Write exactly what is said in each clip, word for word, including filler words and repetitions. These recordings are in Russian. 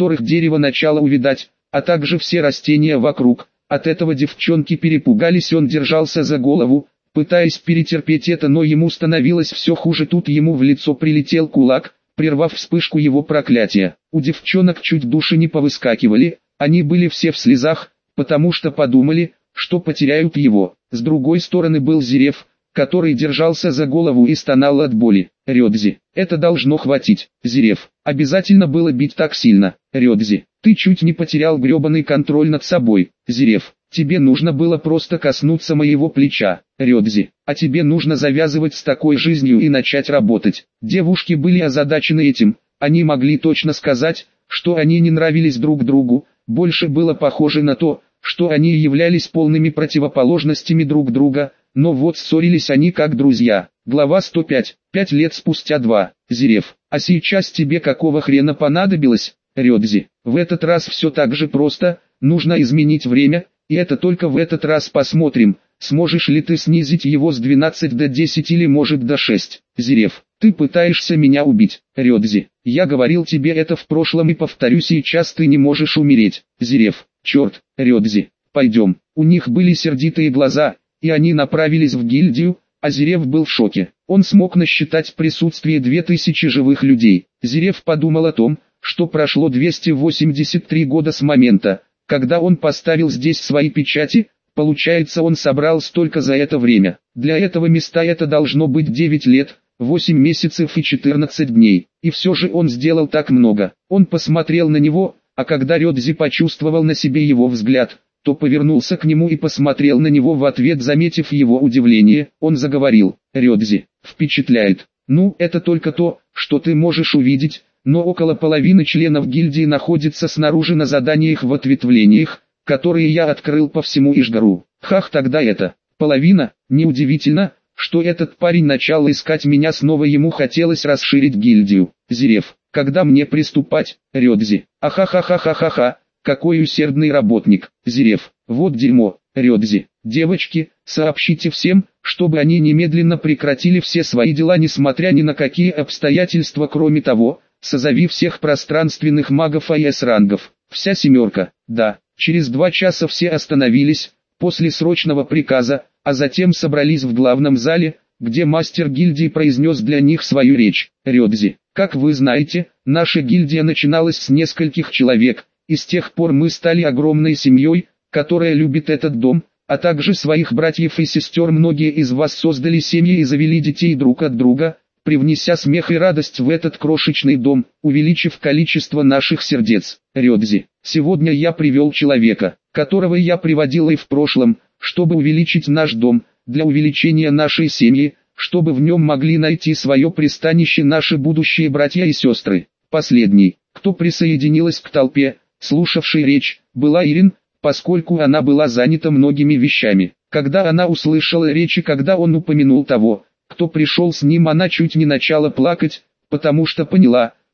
которых дерево начало увядать, а также все растения вокруг. От этого девчонки перепугались, он держался за голову, пытаясь перетерпеть это, но ему становилось все хуже. Тут ему в лицо прилетел кулак, прервав вспышку его проклятия. У девчонок чуть души не повыскакивали, они были все в слезах, потому что подумали, что потеряют его. С другой стороны был Зиреф, который держался за голову и стонал от боли. Рёдзи, это должно хватить. Зиреф, обязательно было бить так сильно. Рёдзи, ты чуть не потерял грёбаный контроль над собой. Зиреф, тебе нужно было просто коснуться моего плеча. Рёдзи, а тебе нужно завязывать с такой жизнью и начать работать. Девушки были озадачены этим, они могли точно сказать, что они не нравились друг другу, больше было похоже на то, что они являлись полными противоположностями друг друга, но вот ссорились они как друзья. Глава сто пять. Пять лет спустя два. Зиреф, а сейчас тебе какого хрена понадобилось? Рёдзи, в этот раз все так же просто, нужно изменить время, и это только в этот раз посмотрим, сможешь ли ты снизить его с двенадцати до десяти или может до шести. Зиреф, ты пытаешься меня убить. Рёдзи, я говорил тебе это в прошлом и повторю сейчас, ты не можешь умереть. Зиреф, черт, Рёдзи, пойдем. У них были сердитые глаза, и они направились в гильдию, а Зиреф был в шоке. Он смог насчитать в присутствии две тысячи живых людей. Зиреф подумал о том, что прошло двести восемьдесят три года с момента, когда он поставил здесь свои печати, получается он собрал столько за это время. Для этого места это должно быть девять лет, восемь месяцев и четырнадцать дней. И все же он сделал так много. Он посмотрел на него, а когда Рёдзи почувствовал на себе его взгляд, то повернулся к нему и посмотрел на него в ответ, заметив его удивление, он заговорил. Рёдзи, впечатляет. Ну, это только то, что ты можешь увидеть, но около половины членов гильдии находится снаружи на заданиях в ответвлениях, которые я открыл по всему Ишгару. Хах, тогда это, половина, неудивительно, что этот парень начал искать меня снова, ему хотелось расширить гильдию. Зиреф, когда мне приступать? Рёдзи, ахахахахахаха. Какой усердный работник. Зиреф, вот дерьмо. Рёдзи, девочки, сообщите всем, чтобы они немедленно прекратили все свои дела, несмотря ни на какие обстоятельства. Кроме того, созови всех пространственных магов эй эс-рангов. Вся семерка. Да, через два часа все остановились, после срочного приказа, а затем собрались в главном зале, где мастер гильдии произнес для них свою речь. Рёдзи, как вы знаете, наша гильдия начиналась с нескольких человек, и с тех пор мы стали огромной семьей, которая любит этот дом, а также своих братьев и сестер. Многие из вас создали семьи и завели детей друг от друга, привнеся смех и радость в этот крошечный дом, увеличив количество наших сердец. Рёдзи, сегодня я привел человека, которого я приводил и в прошлом, чтобы увеличить наш дом, для увеличения нашей семьи, чтобы в нем могли найти свое пристанище наши будущие братья и сестры. Последний, кто присоединилась к толпе, слушавшей речь, была Ирин, поскольку она была занята многими вещами. Когда она услышала речь и когда он упомянул того, кто пришел с ним, она чуть не начала плакать, потому что поняла,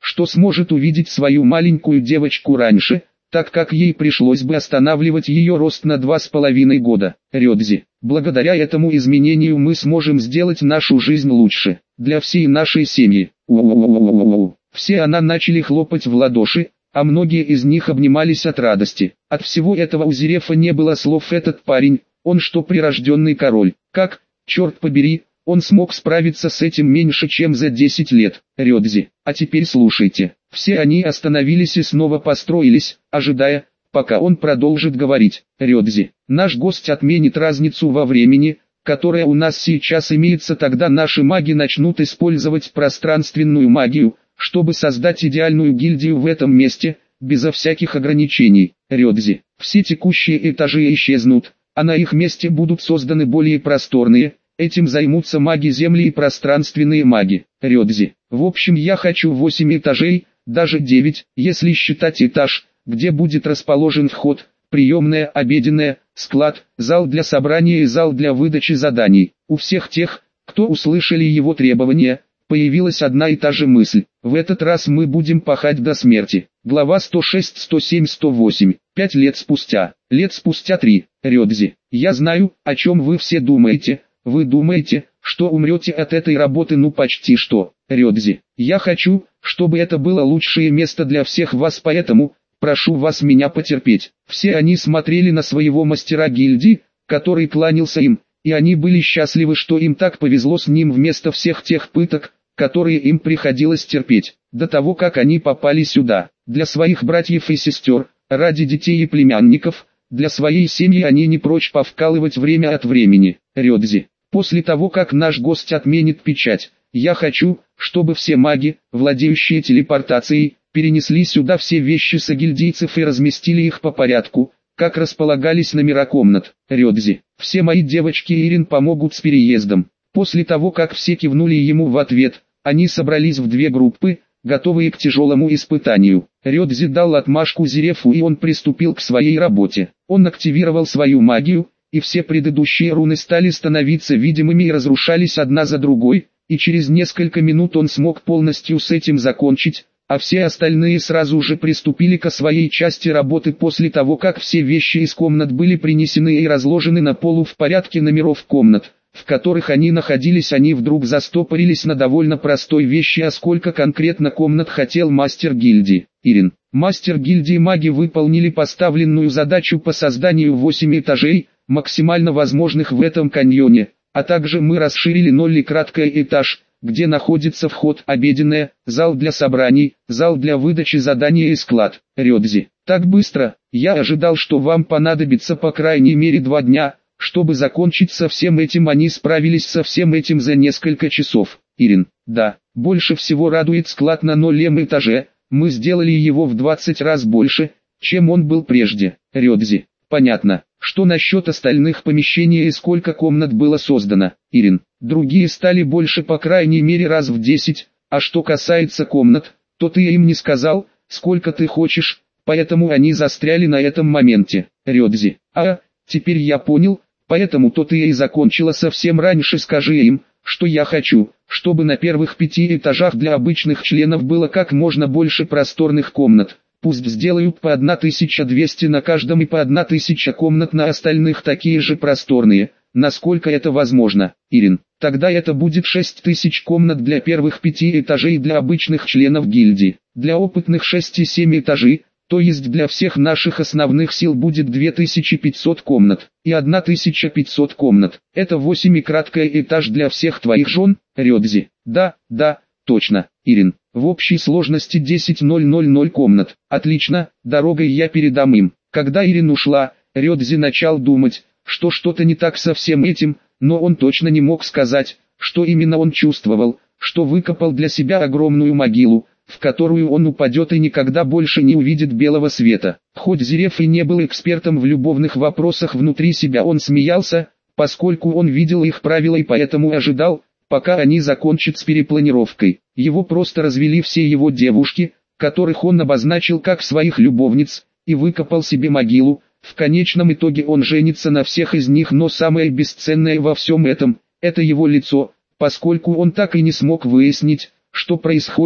что сможет увидеть свою маленькую девочку раньше, так как ей пришлось бы останавливать ее рост на два с половиной года. Рёдзи, благодаря этому изменению мы сможем сделать нашу жизнь лучше, для всей нашей семьи. У-у-у-у-у-у. Все она начали хлопать в ладоши, а многие из них обнимались от радости. От всего этого у Зерефа не было слов. Этот парень, он что, прирожденный король? Как, черт побери, он смог справиться с этим меньше чем за десять лет? Рёдзи, а теперь слушайте. Все они остановились и снова построились, ожидая, пока он продолжит говорить. Рёдзи, наш гость отменит разницу во времени, которая у нас сейчас имеется, тогда наши маги начнут использовать пространственную магию, чтобы создать идеальную гильдию в этом месте, безо всяких ограничений. Рёдзи, все текущие этажи исчезнут, а на их месте будут созданы более просторные, этим займутся маги земли и пространственные маги. Рёдзи, в общем я хочу восемь этажей, даже девять, если считать этаж, где будет расположен вход, приемная, обеденная, склад, зал для собрания и зал для выдачи заданий. У всех тех, кто услышали его требования, появилась одна и та же мысль. В этот раз мы будем пахать до смерти. Глава сто шесть, сто семь, сто восемь. Пять лет спустя. Лет спустя три. Рёдзи, я знаю, о чем вы все думаете. Вы думаете, что умрете от этой работы, ну почти что. Рёдзи, я хочу, чтобы это было лучшее место для всех вас, поэтому прошу вас меня потерпеть. Все они смотрели на своего мастера гильдии, который кланялся им, и они были счастливы, что им так повезло с ним вместо всех тех пыток, которые им приходилось терпеть, до того как они попали сюда. Для своих братьев и сестер, ради детей и племянников, для своей семьи они не прочь повкалывать время от времени. Рёдзи, после того как наш гость отменит печать, я хочу, чтобы все маги, владеющие телепортацией, перенесли сюда все вещи сагильдийцев и разместили их по порядку, как располагались номера комнат. Рёдзи, все мои девочки и Ирин помогут с переездом. После того как все кивнули ему в ответ, они собрались в две группы, готовые к тяжелому испытанию. Рёдзи дал отмашку Зерефу, и он приступил к своей работе. Он активировал свою магию, и все предыдущие руны стали становиться видимыми и разрушались одна за другой, и через несколько минут он смог полностью с этим закончить, а все остальные сразу же приступили к своей части работы после того, как все вещи из комнат были принесены и разложены на полу в порядке номеров комнат, в которых они находились. Они вдруг застопорились на довольно простой вещи: а сколько конкретно комнат хотел мастер гильдии. Ирин, мастер гильдии маги выполнили поставленную задачу по созданию восьми этажей, максимально возможных в этом каньоне, а также мы расширили ноль и краткое этаж, где находится вход, обеденная, зал для собраний, зал для выдачи заданий и склад. Рёдзи, так быстро, я ожидал, что вам понадобится по крайней мере два дня, чтобы закончить со всем этим. Они справились со всем этим за несколько часов. Ирин, да, больше всего радует склад на нолем этаже, мы сделали его в двадцать раз больше, чем он был прежде. Рёдзи, понятно. Что насчет остальных помещений и сколько комнат было создано? Ирин, другие стали больше по крайней мере раз в десять, а что касается комнат, то ты им не сказал, сколько ты хочешь, поэтому они застряли на этом моменте. Рёдзи, а, теперь я понял, поэтому то ты и закончила совсем раньше. Скажи им, что я хочу, чтобы на первых пяти этажах для обычных членов было как можно больше просторных комнат. Пусть сделают по тысяча двести на каждом и по тысяча комнат на остальных такие же просторные, насколько это возможно. Ирин, тогда это будет шесть тысяч комнат для первых пяти этажей для обычных членов гильдии. Для опытных шесть и семь этажей, то есть для всех наших основных сил, будет две тысячи пятьсот комнат и тысяча пятьсот комнат. Это восемь и краткое этаж для всех твоих жен. Рёдзи, да, да, точно. Ирин, в общей сложности десять тысяч комнат. Отлично, дорогой я передам им. Когда Ирин ушла, Рёдзи начал думать, что что-то не так со всем этим, но он точно не мог сказать, что именно. Он чувствовал, что выкопал для себя огромную могилу, в которую он упадет и никогда больше не увидит белого света. Хоть Зереф и не был экспертом в любовных вопросах, внутри себя он смеялся, поскольку он видел их правила и поэтому ожидал, пока они закончат с перепланировкой. Его просто развели все его девушки, которых он обозначил как своих любовниц, и выкопал себе могилу. В конечном итоге он женится на всех из них, но самое бесценное во всем этом – это его лицо, поскольку он так и не смог выяснить, что происходит,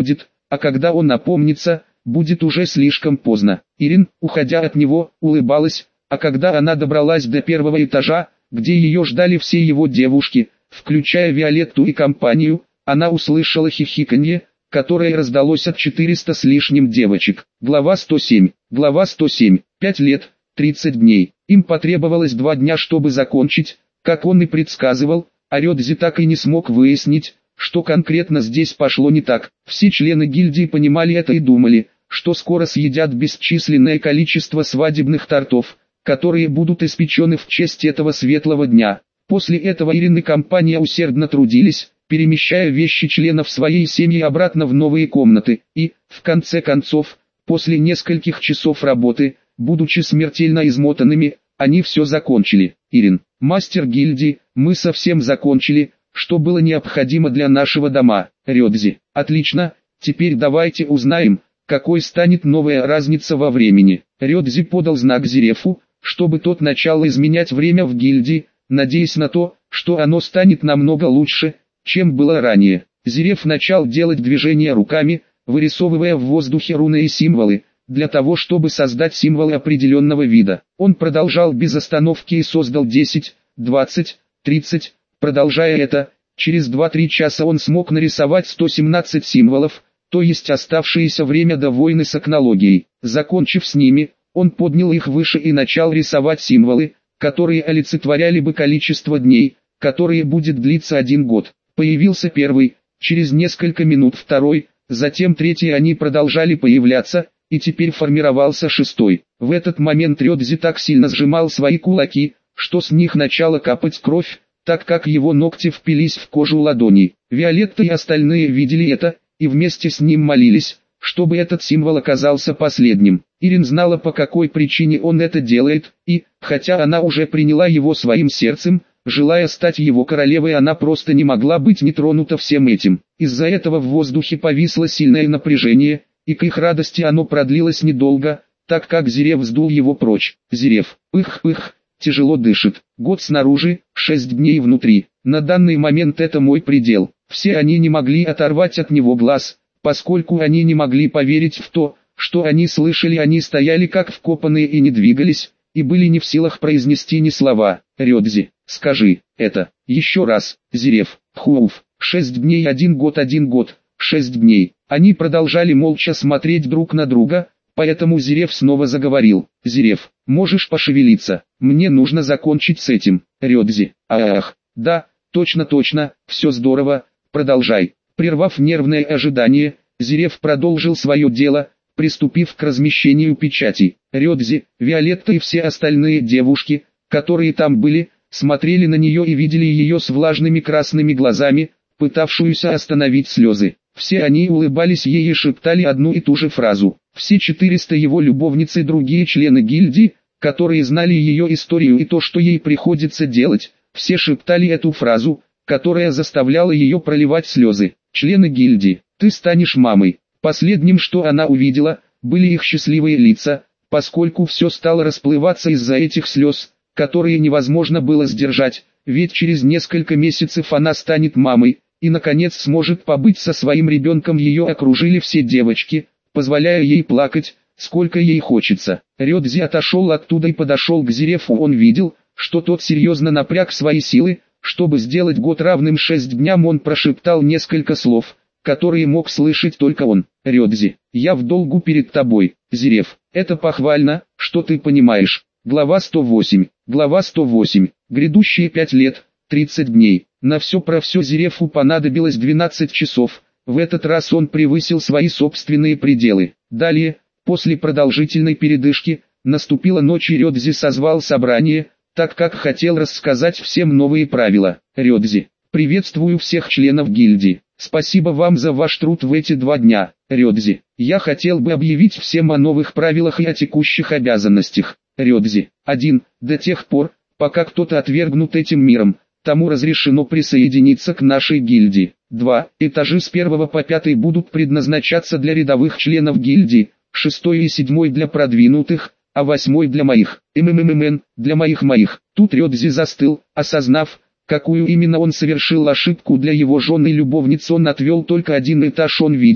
а когда он опомнится, будет уже слишком поздно. Ирин, уходя от него, улыбалась, а когда она добралась до первого этажа, где ее ждали все его девушки, включая Виолетту и компанию, она услышала хихиканье, которое раздалось от четырёхсот с лишним девочек. Глава сто семь. Глава сто семь. Пять лет, тридцать дней. Им потребовалось два дня, чтобы закончить, как он и предсказывал, а Рёдзи так и не смог выяснить, что конкретно здесь пошло не так. Все члены гильдии понимали это и думали, что скоро съедят бесчисленное количество свадебных тортов, которые будут испечены в честь этого светлого дня. После этого Ирин и компания усердно трудились, перемещая вещи членов своей семьи обратно в новые комнаты, и, в конце концов, после нескольких часов работы, будучи смертельно измотанными, они все закончили. Ирин, мастер гильдии, мы совсем закончили, что было необходимо для нашего дома. Рёдзи, отлично, теперь давайте узнаем, какой станет новая разница во времени. Рёдзи подал знак Зирефу, чтобы тот начал изменять время в гильдии, надеясь на то, что оно станет намного лучше, чем было ранее. Зиреф начал делать движения руками, вырисовывая в воздухе руны и символы, для того чтобы создать символы определенного вида. Он продолжал без остановки и создал десять, двадцать, тридцать, продолжая это, через два-три часа он смог нарисовать сто семнадцать символов, то есть оставшееся время до войны с окнологией. Закончив с ними, он поднял их выше и начал рисовать символы, которые олицетворяли бы количество дней, которые будет длиться один год. Появился первый, через несколько минут второй, затем третий, они продолжали появляться, и теперь формировался шестой. В этот момент Рёдзи так сильно сжимал свои кулаки, что с них начала капать кровь, так как его ногти впились в кожу ладоней. Виолетта и остальные видели это, и вместе с ним молились, чтобы этот символ оказался последним. Ирин знала, по какой причине он это делает, и, хотя она уже приняла его своим сердцем, желая стать его королевой, она просто не могла быть не тронута всем этим. Из-за этого в воздухе повисло сильное напряжение, и к их радости оно продлилось недолго, так как Зиреф сдул его прочь. Зиреф, ых-ых, тяжело дышит. Год снаружи, шесть дней внутри. На данный момент это мой предел. Все они не могли оторвать от него глаз, поскольку они не могли поверить в то, что они слышали. Они стояли как вкопанные и не двигались, и были не в силах произнести ни слова. Рёдзи, скажи это еще раз. Зиреф, хуф, шесть дней, один год, один год, шесть дней. Они продолжали молча смотреть друг на друга, поэтому Зиреф снова заговорил. Зиреф, можешь пошевелиться, мне нужно закончить с этим. Рёдзи, ах, да, точно точно, все здорово, продолжай. Прервав нервное ожидание, Зиреф продолжил свое дело, приступив к размещению печатей. Рёдзи, Виолетта и все остальные девушки, которые там были, смотрели на нее и видели ее с влажными красными глазами, пытавшуюся остановить слезы. Все они улыбались ей и шептали одну и ту же фразу. Все четыреста его любовниц и другие члены гильдии, которые знали ее историю и то, что ей приходится делать, все шептали эту фразу, которая заставляла ее проливать слезы. Члены гильдии, ты станешь мамой. Последним, что она увидела, были их счастливые лица, поскольку все стало расплываться из-за этих слез, которые невозможно было сдержать, ведь через несколько месяцев она станет мамой, и наконец сможет побыть со своим ребенком. Ее окружили все девочки, позволяя ей плакать, сколько ей хочется. Рёдзи отошел оттуда и подошел к Зирефу. Он видел, что тот серьезно напряг свои силы, чтобы сделать год равным шесть дням. Он прошептал несколько слов, которые мог слышать только он. Рёдзи, я в долгу перед тобой. Зиреф, это похвально, что ты понимаешь. Глава сто восемь. Глава сто восемь. Грядущие пять лет, тридцать дней. На все про все Зирефу понадобилось двенадцать часов. В этот раз он превысил свои собственные пределы. Далее, после продолжительной передышки, наступила ночь и Рёдзи созвал собрание, так как хотел рассказать всем новые правила. Рёдзи, приветствую всех членов гильдии. Спасибо вам за ваш труд в эти два дня. Рёдзи, я хотел бы объявить всем о новых правилах и о текущих обязанностях. Рёдзи, один. До тех пор, пока кто-то отвергнут этим миром, тому разрешено присоединиться к нашей гильдии. два. Этажи с первого по пятый будут предназначаться для рядовых членов гильдии, шестой и седьмой для продвинутых, а восьмой для моих. МММН, для моих-моих. Тут Рёдзи застыл, осознав, какую именно он совершил ошибку. Для его жены и любовниц он отвел только один этаж. Он видел,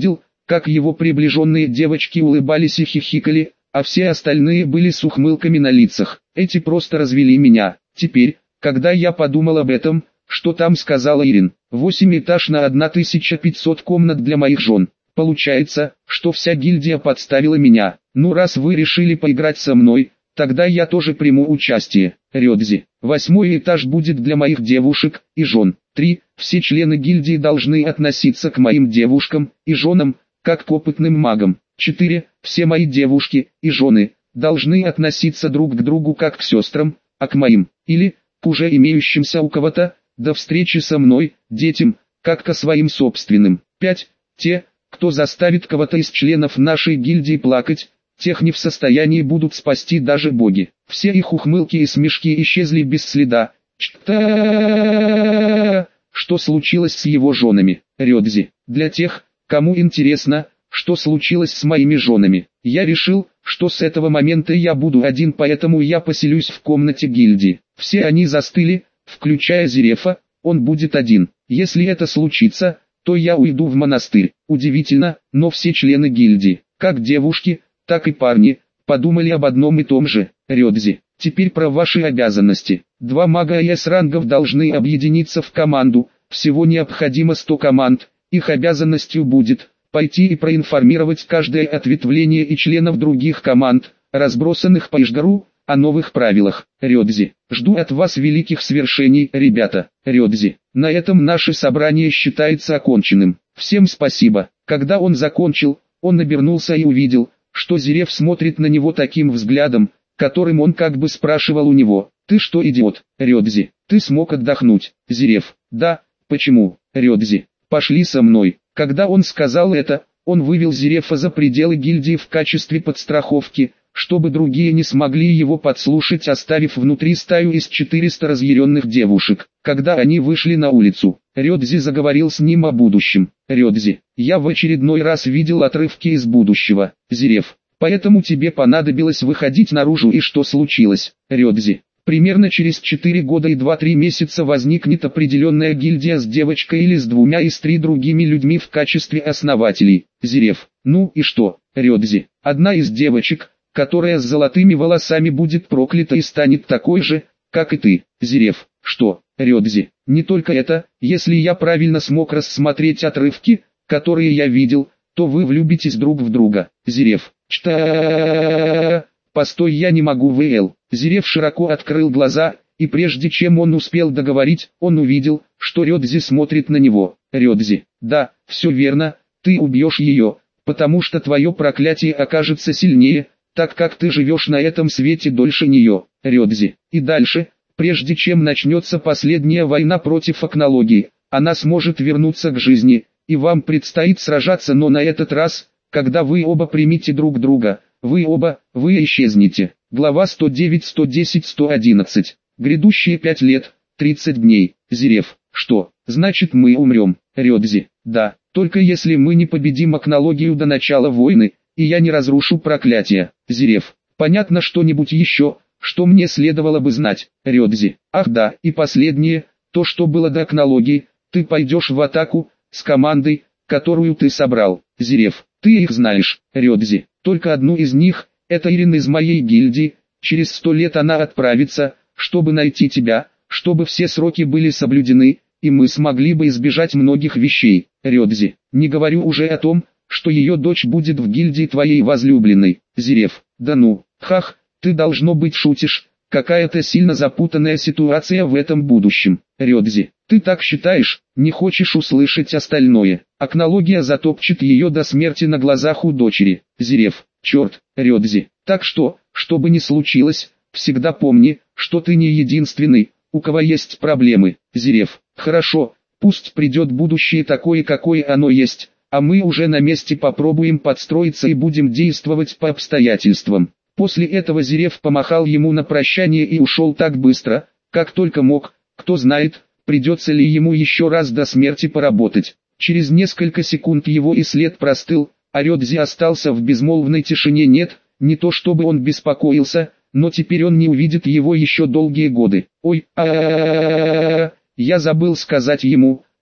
как его приближенные девочки улыбались и хихикали, а все остальные были с ухмылками на лицах. Эти просто развели меня. Теперь, когда я подумал об этом, что там сказала Ирин? Восемь этаж на тысячу пятьсот комнат для моих жен. Получается, что вся гильдия подставила меня. Ну раз вы решили поиграть со мной, тогда я тоже приму участие. Рёдзи. Восьмой этаж будет для моих девушек и жен. Три. Все члены гильдии должны относиться к моим девушкам и женам, как к опытным магам. Четыре. Все мои девушки и жены должны относиться друг к другу как к сестрам, а к моим, или, к уже имеющимся у кого-то, до встречи со мной, детям, как ко своим собственным. Пять. Те, кто заставит кого-то из членов нашей гильдии плакать, тех не в состоянии будут спасти даже боги. Все их ухмылки и смешки исчезли без следа. Чта. Что случилось с его женами? Рёдзи. Для тех, кому интересно, что случилось с моими женами, я решил, что с этого момента я буду один, поэтому я поселюсь в комнате гильдии. Все они застыли, включая Зерефа, он будет один. Если это случится, то я уйду в монастырь. Удивительно, но все члены гильдии, как девушки, так и парни, подумали об одном и том же. Рёдзи. Теперь про ваши обязанности. Два мага АС рангов должны объединиться в команду, всего необходимо сто команд, их обязанностью будет пойти и проинформировать каждое ответвление и членов других команд, разбросанных по Ишгару, о новых правилах. Рёдзи. Жду от вас великих свершений, ребята. Рёдзи. На этом наше собрание считается оконченным. Всем спасибо. Когда он закончил, он обернулся и увидел, что Зереф смотрит на него таким взглядом, которым он как бы спрашивал у него: «Ты что, идиот?» Рёдзи. «Ты смог отдохнуть?» Зереф. «Да, почему?» Рёдзи. «Пошли со мной». Когда он сказал это, он вывел Зерефа за пределы гильдии в качестве подстраховки, чтобы другие не смогли его подслушать, оставив внутри стаю из четырёхсот разъяренных девушек. Когда они вышли на улицу, Рёдзи заговорил с ним о будущем. Рёдзи. «Я в очередной раз видел отрывки из будущего». Зереф. «Поэтому тебе понадобилось выходить наружу, и что случилось?» Рёдзи. «Примерно через четыре года и два-три месяца возникнет определенная гильдия с девочкой или с двумя и с три другими людьми в качестве основателей». Зереф. «Ну и что?» Рёдзи. «Одна из девочек, которая с золотыми волосами, будет проклята и станет такой же, как и ты». Зереф. «Что?» Рёдзи. «Не только это, если я правильно смог рассмотреть отрывки, которые я видел, то вы влюбитесь друг в друга». Зереф. «Чта... Постой, я не могу, ВЛ». Зереф широко открыл глаза, и прежде чем он успел договорить, он увидел, что Рёдзи смотрит на него. Рёдзи. «Да, все верно, ты убьешь ее, потому что твое проклятие окажется сильнее, так как ты живешь на этом свете дольше нее». Рёдзи. «И дальше, прежде чем начнется последняя война против акнологии, она сможет вернуться к жизни, и вам предстоит сражаться, но на этот раз, когда вы оба примете друг друга, вы оба, вы исчезнете». Глава сто девять, сто десять, сто одиннадцать. Грядущие пять лет, тридцать дней. Зереф. «Что, значит мы умрем?» Рёдзи. «Да, только если мы не победим акнологию до начала войны, и я не разрушу проклятие». Зереф. «Понятно, что-нибудь еще, что мне следовало бы знать?» Рёдзи. «Ах да, и последнее, то что было до акнологии, ты пойдешь в атаку, с командой, которую ты собрал». Зереф. «Ты их знаешь?» Рёдзи. «Только одну из них, это Ирин из моей гильдии, через сто лет она отправится, чтобы найти тебя, чтобы все сроки были соблюдены, и мы смогли бы избежать многих вещей». Рёдзи. «Не говорю уже о том, что ее дочь будет в гильдии твоей возлюбленной». Зереф. «Да ну, хах, ты должно быть шутишь, какая-то сильно запутанная ситуация в этом будущем». Рёдзи. «Ты так считаешь, не хочешь услышать остальное. Акнология затопчет ее до смерти на глазах у дочери». Зереф. «Черт, Рёдзи. Так что, что бы ни случилось, всегда помни, что ты не единственный, у кого есть проблемы». Зереф. «Хорошо, пусть придет будущее такое, какое оно есть, а мы уже на месте попробуем подстроиться и будем действовать по обстоятельствам». После этого Зереф помахал ему на прощание и ушел так быстро, как только мог. Кто знает, придется ли ему еще раз до смерти поработать. Через несколько секунд его и след простыл, а Рёдзи остался в безмолвной тишине. Нет, не то чтобы он беспокоился, но теперь он не увидит его еще долгие годы. Ой, а, -а, -а, -а, -а я забыл сказать ему,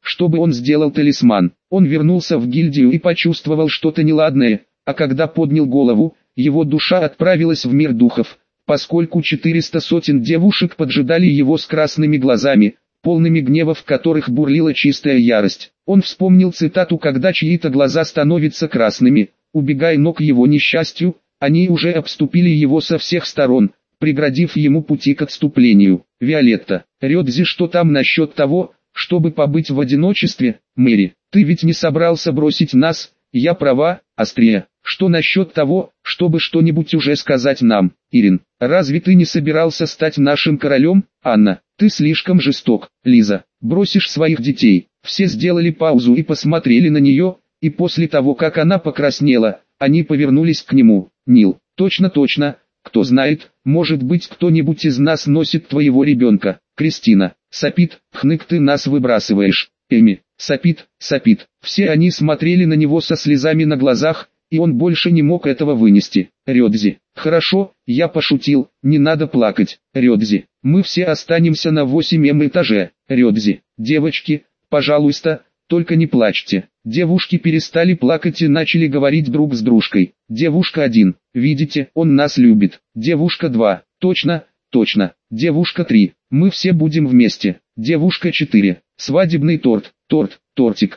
чтобы он сделал талисман. Он вернулся в гильдию и почувствовал что-то неладное, а когда поднял голову, его душа отправилась в мир духов, поскольку четыреста сотен девушек поджидали его с красными глазами, полными гнева, в которых бурлила чистая ярость. Он вспомнил цитату: «Когда чьи-то глаза становятся красными, убегай, но к его несчастью, они уже обступили его со всех сторон, преградив ему пути к отступлению». Виолетта: «Рёдзи, что там насчет того, чтобы побыть в одиночестве?» Мэри: «Ты ведь не собрался бросить нас?» «Я права». Астрия: «Что насчет того, чтобы что-нибудь уже сказать нам?» Ирин: «Разве ты не собирался стать нашим королем?» Анна: «Ты слишком жесток». Лиза: «Бросишь своих детей». Все сделали паузу и посмотрели на нее, и после того, как она покраснела, они повернулись к нему. Нил: «Точно, точно. Кто знает, может быть, кто-нибудь из нас носит твоего ребенка». Кристина: «Сапит, хнык, ты нас выбрасываешь». Эми: «Сапит, сапит». Все они смотрели на него со слезами на глазах, и он больше не мог этого вынести. Рёдзи: «Хорошо, я пошутил, не надо плакать». Рёдзи: «Мы все останемся на восьмом этаже». Рёдзи: «Девочки, пожалуйста, только не плачьте». Девушки перестали плакать и начали говорить друг с дружкой. Девушка один: «Видите, он нас любит». Девушка два: «Точно, точно». Девушка три: «Мы все будем вместе». Девушка четыре: «Свадебный торт, торт, тортик».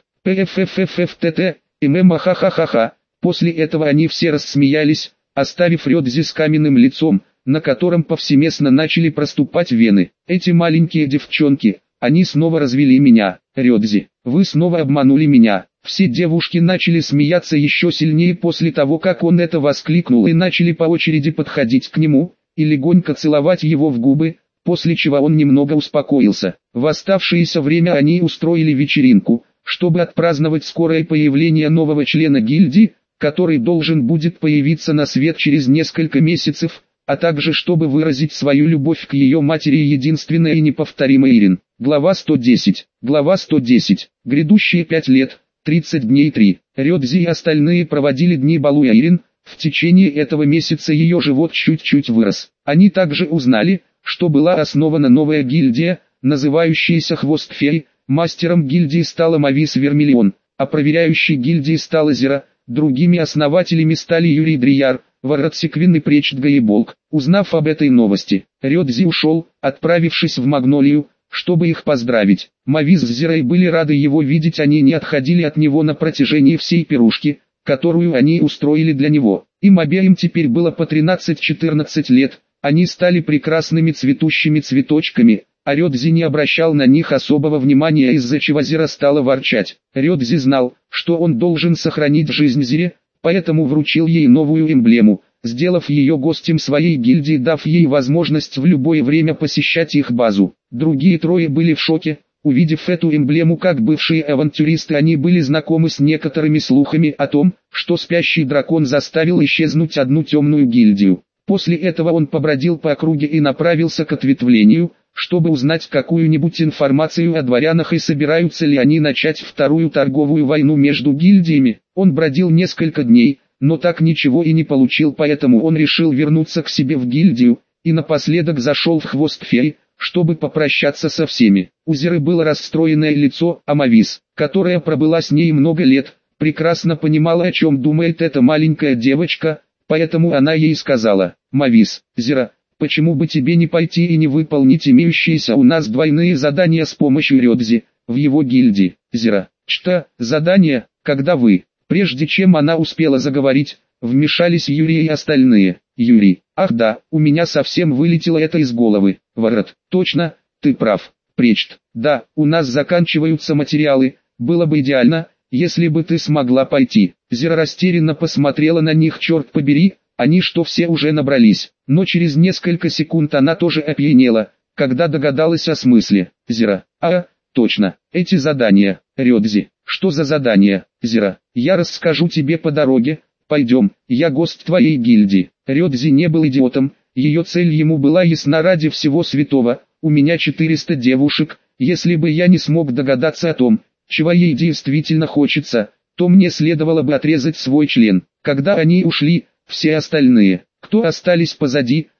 ПФФФФТТ, ММ, ха-ха-ха-ха. После этого они все рассмеялись, оставив Рёдзи с каменным лицом, на котором повсеместно начали проступать вены. «Эти маленькие девчонки, они снова развели меня». Рёдзи: «Вы снова обманули меня». Все девушки начали смеяться еще сильнее после того, как он это воскликнул, и начали по очереди подходить к нему и легонько целовать его в губы, после чего он немного успокоился. В оставшееся время они устроили вечеринку, чтобы отпраздновать скорое появление нового члена гильдии, который должен будет появиться на свет через несколько месяцев, а также чтобы выразить свою любовь к ее матери, единственной и неповторимой Ирин. Глава сто десять. Глава сто десять. Грядущие пять лет, тридцать дней три. Рёдзи и остальные проводили дни балуя Ирин. В течение этого месяца ее живот чуть-чуть вырос. Они также узнали, что была основана новая гильдия, называющаяся Хвост Феи. Мастером гильдии стала Мавис Вермиллион, а проверяющей гильдии стала Зира. Другими основателями стали Юрий Дрияр, Варатсеквин и Пречт Гаеболк. Узнав об этой новости, Рёдзи ушел, отправившись в Магнолию, чтобы их поздравить. Мавис с Зирой были рады его видеть, они не отходили от него на протяжении всей пирушки, которую они устроили для него. Им обеим теперь было по тринадцать-четырнадцать лет, они стали прекрасными цветущими цветочками, а Рёдзи не обращал на них особого внимания, из-за чего Зира стала ворчать. Рёдзи знал, что он должен сохранить жизнь Зире, поэтому вручил ей новую эмблему, сделав ее гостем своей гильдии, дав ей возможность в любое время посещать их базу. Другие трое были в шоке, увидев эту эмблему. Как бывшие авантюристы, они были знакомы с некоторыми слухами о том, что спящий дракон заставил исчезнуть одну темную гильдию. После этого он побродил по округе и направился к ответвлению, чтобы узнать какую-нибудь информацию о дворянах и собираются ли они начать вторую торговую войну между гильдиями. Он бродил несколько дней, но так ничего и не получил, поэтому он решил вернуться к себе в гильдию, и напоследок зашел в Хвост Феи, чтобы попрощаться со всеми. У Зиры было расстроенное лицо, а Мавис, которая пробыла с ней много лет, прекрасно понимала, о чем думает эта маленькая девочка, поэтому она ей сказала: «Мавис, Зира, почему бы тебе не пойти и не выполнить имеющиеся у нас двойные задания с помощью Рёдзи, в его гильдии?» Зира: «Что, задание, когда вы?» Прежде чем она успела заговорить, вмешались Юрий и остальные. Юрий: «Ах да, у меня совсем вылетело это из головы». Варат: «Точно, ты прав». Пречт: «Да, у нас заканчиваются материалы, было бы идеально, если бы ты смогла пойти». Зира растерянно посмотрела на них. Черт побери, они что, все уже набрались? Но через несколько секунд она тоже опьянела, когда догадалась о смысле. Зира: «А, точно, эти задания». Рёдзи: «Что за задания?» Зира: «Я расскажу тебе по дороге, пойдем, я гость твоей гильдии». Рёдзи не был идиотом, ее цель ему была ясна. Ради всего святого, у меня четыреста девушек, если бы я не смог догадаться о том, чего ей действительно хочется, то мне следовало бы отрезать свой член. Когда они ушли, все остальные, кто остались позади,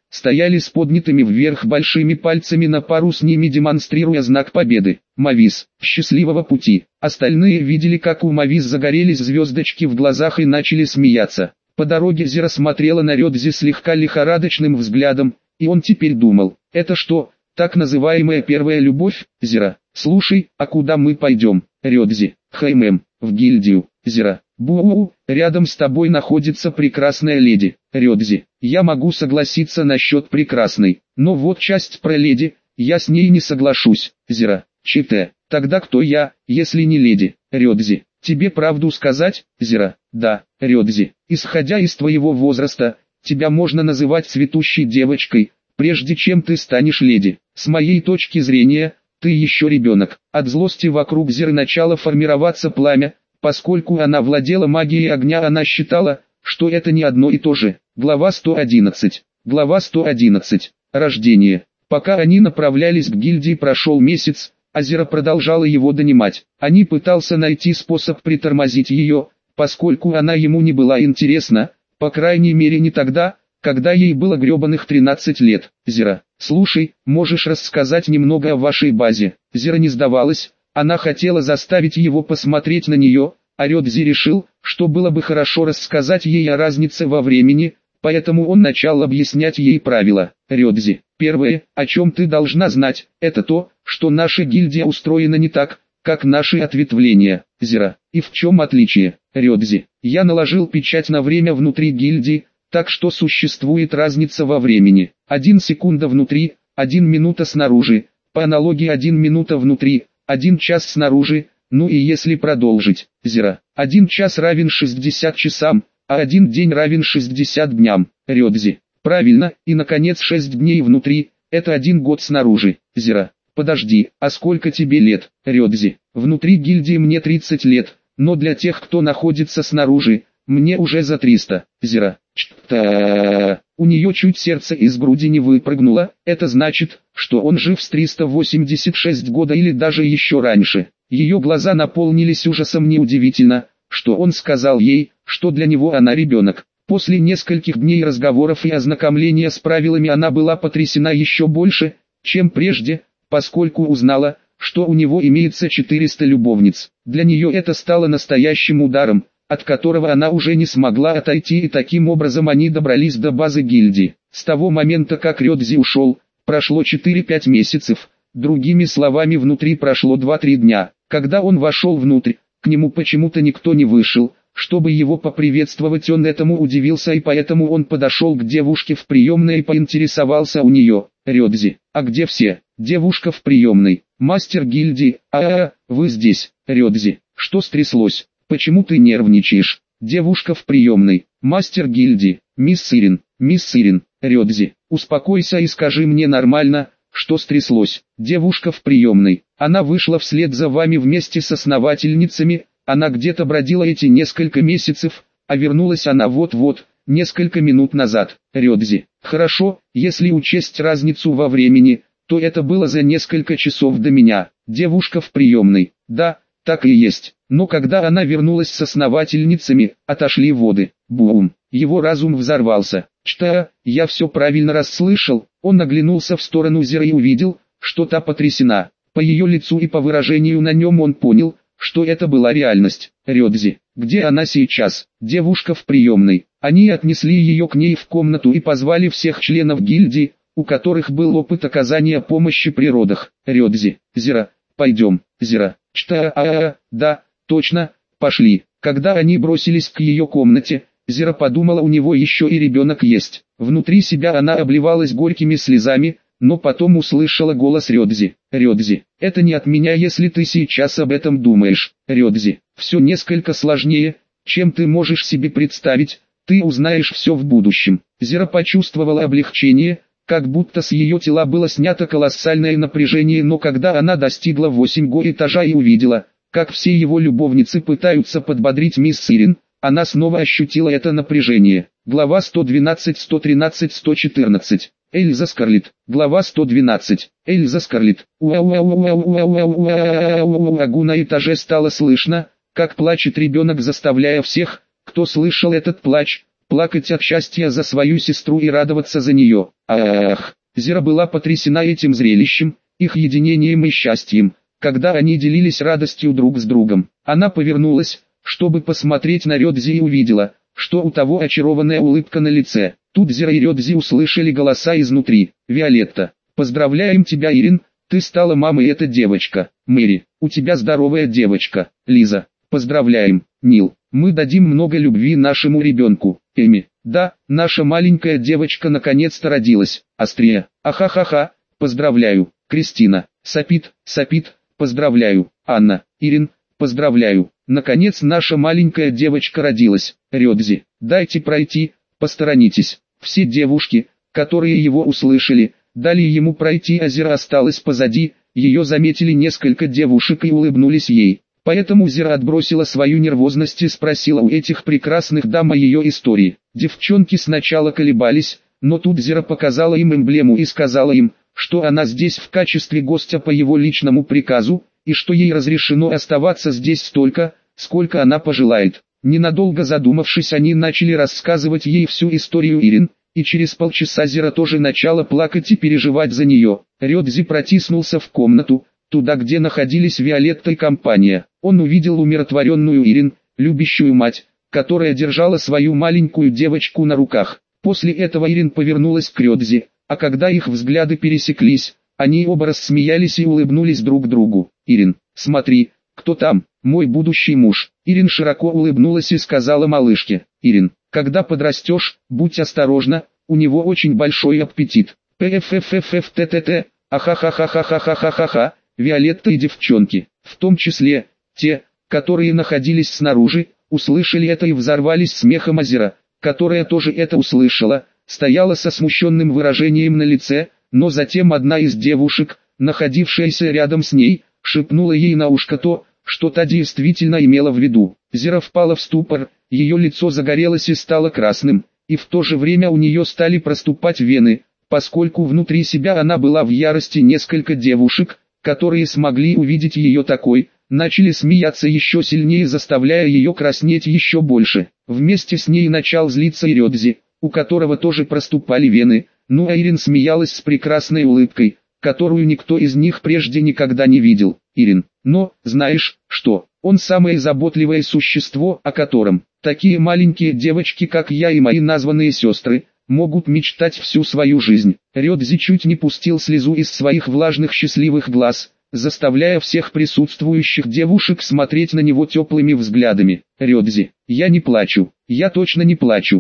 стояли с поднятыми вверх большими пальцами на пару с ними, демонстрируя знак победы. «Мавис, счастливого пути!» Остальные видели, как у Мавис загорелись звездочки в глазах и начали смеяться. По дороге Зира смотрела на Рёдзи слегка лихорадочным взглядом, и он теперь думал: это что, так называемая первая любовь? Зира: слушай, а куда мы пойдем? Рёдзи: Хаймэм, в гильдию. Зира: бу, рядом с тобой находится прекрасная леди. Рёдзи: я могу согласиться насчет прекрасной, но вот часть про леди, я с ней не соглашусь. Зира: чите, тогда кто я, если не леди? Рёдзи: тебе правду сказать? Зира: да. Рёдзи: исходя из твоего возраста, тебя можно называть цветущей девочкой, прежде чем ты станешь леди. С моей точки зрения, ты еще ребенок. От злости вокруг Зиры начало формироваться пламя. Поскольку она владела магией огня, она считала, что это не одно и то же. Глава сто одиннадцать. Глава сто одиннадцать. Рождение. Пока они направлялись к гильдии, прошел месяц, а Зира продолжала его донимать. Они пытался найти способ притормозить ее, поскольку она ему не была интересна, по крайней мере не тогда, когда ей было гребаных тринадцать лет. Зира: слушай, можешь рассказать немного о вашей базе? Зира не сдавалась, она хотела заставить его посмотреть на нее, а Рёдзи решил, что было бы хорошо рассказать ей о разнице во времени, поэтому он начал объяснять ей правила. Рёдзи: первое, о чем ты должна знать, это то, что наша гильдия устроена не так, как наши ответвления. Зира: и в чем отличие? Рёдзи: я наложил печать на время внутри гильдии, так что существует разница во времени. Один секунда внутри, один минута снаружи, по аналогии один минута внутри, один час снаружи, ну и если продолжить. Зира: один час равен шестидесяти часам, а один день равен шестидесяти дням. Рёдзи: правильно, и наконец шесть дней внутри, это один год снаружи. Зира: подожди, а сколько тебе лет? Рёдзи: внутри гильдии мне тридцать лет, но для тех, кто находится снаружи, мне уже за триста. Зира: чта. У нее чуть сердце из груди не выпрыгнуло, это значит, что он жив с триста восемьдесят шесть года или даже еще раньше. Ее глаза наполнились ужасом. Неудивительно, что он сказал ей, что для него она ребенок. После нескольких дней разговоров и ознакомления с правилами она была потрясена еще больше, чем прежде, поскольку узнала, что у него имеется четыреста любовниц. Для нее это стало настоящим ударом, от которого она уже не смогла отойти, и таким образом они добрались до базы гильдии. С того момента, как Рёдзи ушел, прошло четыре-пять месяцев, другими словами, внутри прошло два-три дня. Когда он вошел внутрь, к нему почему-то никто не вышел, чтобы его поприветствовать. Он этому удивился, и поэтому он подошел к девушке в приемной и поинтересовался у нее: Рёдзи, а где все? Девушка в приемной: мастер гильдии. А-а-а, вы здесь? Рёдзи: что стряслось? Почему ты нервничаешь? Девушка в приемной: мастер гильдии, мисс Сирин. Мисс Сирин: Рёдзи, успокойся и скажи мне нормально, что стряслось. Девушка в приемной: она вышла вслед за вами вместе с основательницами, она где-то бродила эти несколько месяцев, а вернулась она вот-вот, несколько минут назад. Рёдзи: хорошо, если учесть разницу во времени, то это было за несколько часов до меня. Девушка в приемной: да, так и есть. Но когда она вернулась с основательницами, отошли воды. Бум! Его разум взорвался. Чта, я все правильно расслышал. Он оглянулся в сторону Зиры и увидел, что та потрясена. По ее лицу и по выражению на нем он понял, что это была реальность. Рёдзи: где она сейчас? Девушка в приемной. Они отнесли ее к ней в комнату и позвали всех членов гильдии, у которых был опыт оказания помощи при родах. Рёдзи: Зира, пойдем. Зира: чта, а-а-а, да, точно, пошли. Когда они бросились к ее комнате, Зира подумала, у него еще и ребенок есть. Внутри себя она обливалась горькими слезами, но потом услышала голос Рёдзи. Рёдзи: это не от меня, если ты сейчас об этом думаешь. Рёдзи: все несколько сложнее, чем ты можешь себе представить, ты узнаешь все в будущем. Зира почувствовала облегчение, как будто с ее тела было снято колоссальное напряжение, но когда она достигла восьмого этажа и увидела, как все его любовницы пытаются подбодрить мисс Сирин, она снова ощутила это напряжение. Глава сто двенадцать, сто тринадцать, сто четырнадцать. Эльза Скарлетт. Глава сто двенадцать. Эльза Скарлетт. Уау на этаже стало слышно, как плачет ребенок, заставляя всех, кто слышал этот плач, плакать от счастья за свою сестру и радоваться за нее. Ах! Зира была потрясена этим зрелищем, их единением и счастьем, когда они делились радостью друг с другом. Она повернулась, чтобы посмотреть на Рёдзи, и увидела, что у того очарованная улыбка на лице. Тут Зира и Рёдзи услышали голоса изнутри. «Виолетта, поздравляем тебя, Ирин, ты стала мамой, эта девочка. Мэри, у тебя здоровая девочка. Лиза, поздравляем. Нил, мы дадим много любви нашему ребенку. Эми, да, наша маленькая девочка наконец-то родилась. Астрия, ахахаха, поздравляю. Кристина, Сапит, Сапит, поздравляю. Анна, Ирин, поздравляю. Наконец наша маленькая девочка родилась. Рёдзи, дайте пройти, посторонитесь». Все девушки, которые его услышали, дали ему пройти, а Зира осталась позади. Ее заметили несколько девушек и улыбнулись ей. Поэтому Зира отбросила свою нервозность и спросила у этих прекрасных дам о ее истории. Девчонки сначала колебались, но тут Зира показала им эмблему и сказала им, что она здесь в качестве гостя по его личному приказу, и что ей разрешено оставаться здесь столько, сколько она пожелает. Ненадолго задумавшись, они начали рассказывать ей всю историю Ирин, и через полчаса Зира тоже начала плакать и переживать за нее. Рёдзи протиснулся в комнату, туда, где находились Виолетта и компания. Он увидел умиротворенную Ирин, любящую мать, которая держала свою маленькую девочку на руках. После этого Ирин повернулась к Рёдзи, а когда их взгляды пересеклись, они оба рассмеялись и улыбнулись друг другу. «Ирин, смотри, кто там, мой будущий муж». Ирин широко улыбнулась и сказала малышке: «Ирин, когда подрастешь, будь осторожна, у него очень большой аппетит». Пфффффттт, ахахахахахахахаха, Виолетта и девчонки, в том числе, те, которые находились снаружи, услышали это и взорвались смехом. Азира, которая тоже это услышала, стояла со смущенным выражением на лице, но затем одна из девушек, находившаяся рядом с ней, шепнула ей на ушко то, что та действительно имела в виду. Зира впала в ступор, ее лицо загорелось и стало красным, и в то же время у нее стали проступать вены, поскольку внутри себя она была в ярости. Несколько девушек, которые смогли увидеть ее такой, начали смеяться еще сильнее, заставляя ее краснеть еще больше. Вместе с ней начал злиться и Рёдзи, у которого тоже проступали вены, ну а Ирин смеялась с прекрасной улыбкой, которую никто из них прежде никогда не видел. Ирин, но, знаешь, что, он самое заботливое существо, о котором такие маленькие девочки, как я и мои названные сестры, могут мечтать всю свою жизнь. Рёдзи чуть не пустил слезу из своих влажных счастливых глаз, заставляя всех присутствующих девушек смотреть на него теплыми взглядами. «Рёдзи, я не плачу, я точно не плачу.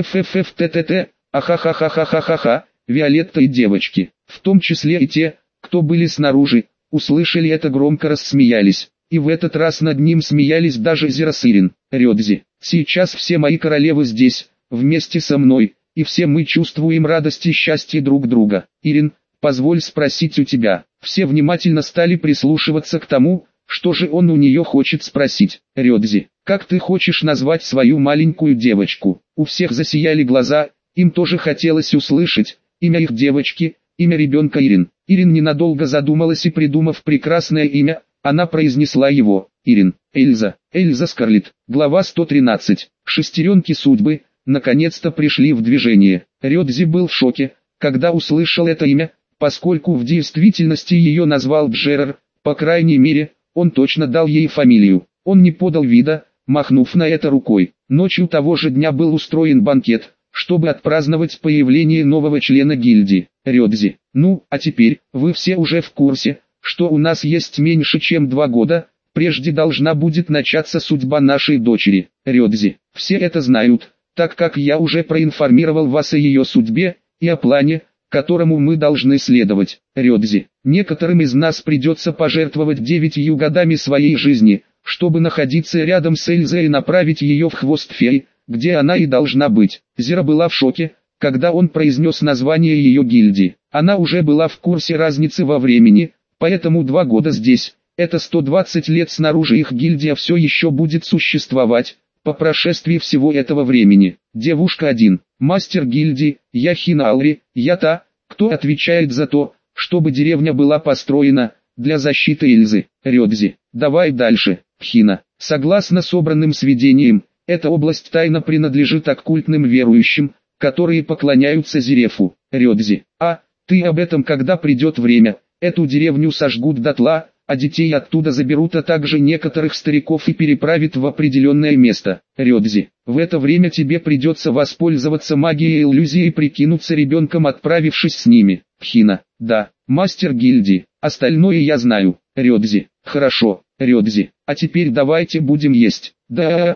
Пффффттт, ахахахахахаха». Виолетта и девочки, в том числе и те, кто были снаружи, услышали это, громко рассмеялись. И в этот раз над ним смеялись даже Зира с Ирин. «Рёдзи, сейчас все мои королевы здесь, вместе со мной, и все мы чувствуем радость и счастье друг друга. Ирин, позволь спросить у тебя». Все внимательно стали прислушиваться к тому, что же он у нее хочет спросить. «Рёдзи, как ты хочешь назвать свою маленькую девочку?» У всех засияли глаза, им тоже хотелось услышать имя их девочки, имя ребенка Ирин. Ирин ненадолго задумалась и, придумав прекрасное имя, она произнесла его. Ирин, Эльза, Эльза Скарлетт. Глава сто тринадцать. Шестеренки судьбы, наконец-то пришли в движение. Рёдзи был в шоке, когда услышал это имя, поскольку в действительности ее назвал Джерар, по крайней мере, он точно дал ей фамилию. Он не подал вида, махнув на это рукой. Ночью того же дня был устроен банкет, чтобы отпраздновать появление нового члена гильдии. Рёдзи, ну, а теперь, вы все уже в курсе, что у нас есть меньше чем два года, прежде должна будет начаться судьба нашей дочери. Рёдзи, все это знают, так как я уже проинформировал вас о ее судьбе, и о плане, которому мы должны следовать. Рёдзи, некоторым из нас придется пожертвовать девятью годами своей жизни, чтобы находиться рядом с Эльзой и направить ее в хвост феи, где она и должна быть. Зира была в шоке, когда он произнес название ее гильдии. Она уже была в курсе разницы во времени, поэтому два года здесь, это сто двадцать лет снаружи, их гильдия все еще будет существовать, по прошествии всего этого времени. Девушка один, мастер гильдии, я Хина Алри, я та, кто отвечает за то, чтобы деревня была построена, для защиты Эльзы. Рёдзи, давай дальше. Хина, согласно собранным сведениям, Эта область тайно принадлежит оккультным верующим, которые поклоняются Зерефу, Рёдзи. А, ты об этом, когда придет время, эту деревню сожгут дотла, а детей оттуда заберут, а также некоторых стариков и переправят в определенное место, Рёдзи. В это время тебе придется воспользоваться магией иллюзии и прикинуться ребенком, отправившись с ними. Пхина, да, мастер гильдии, остальное я знаю, Рёдзи. Хорошо, Рёдзи, а теперь давайте будем есть. Да,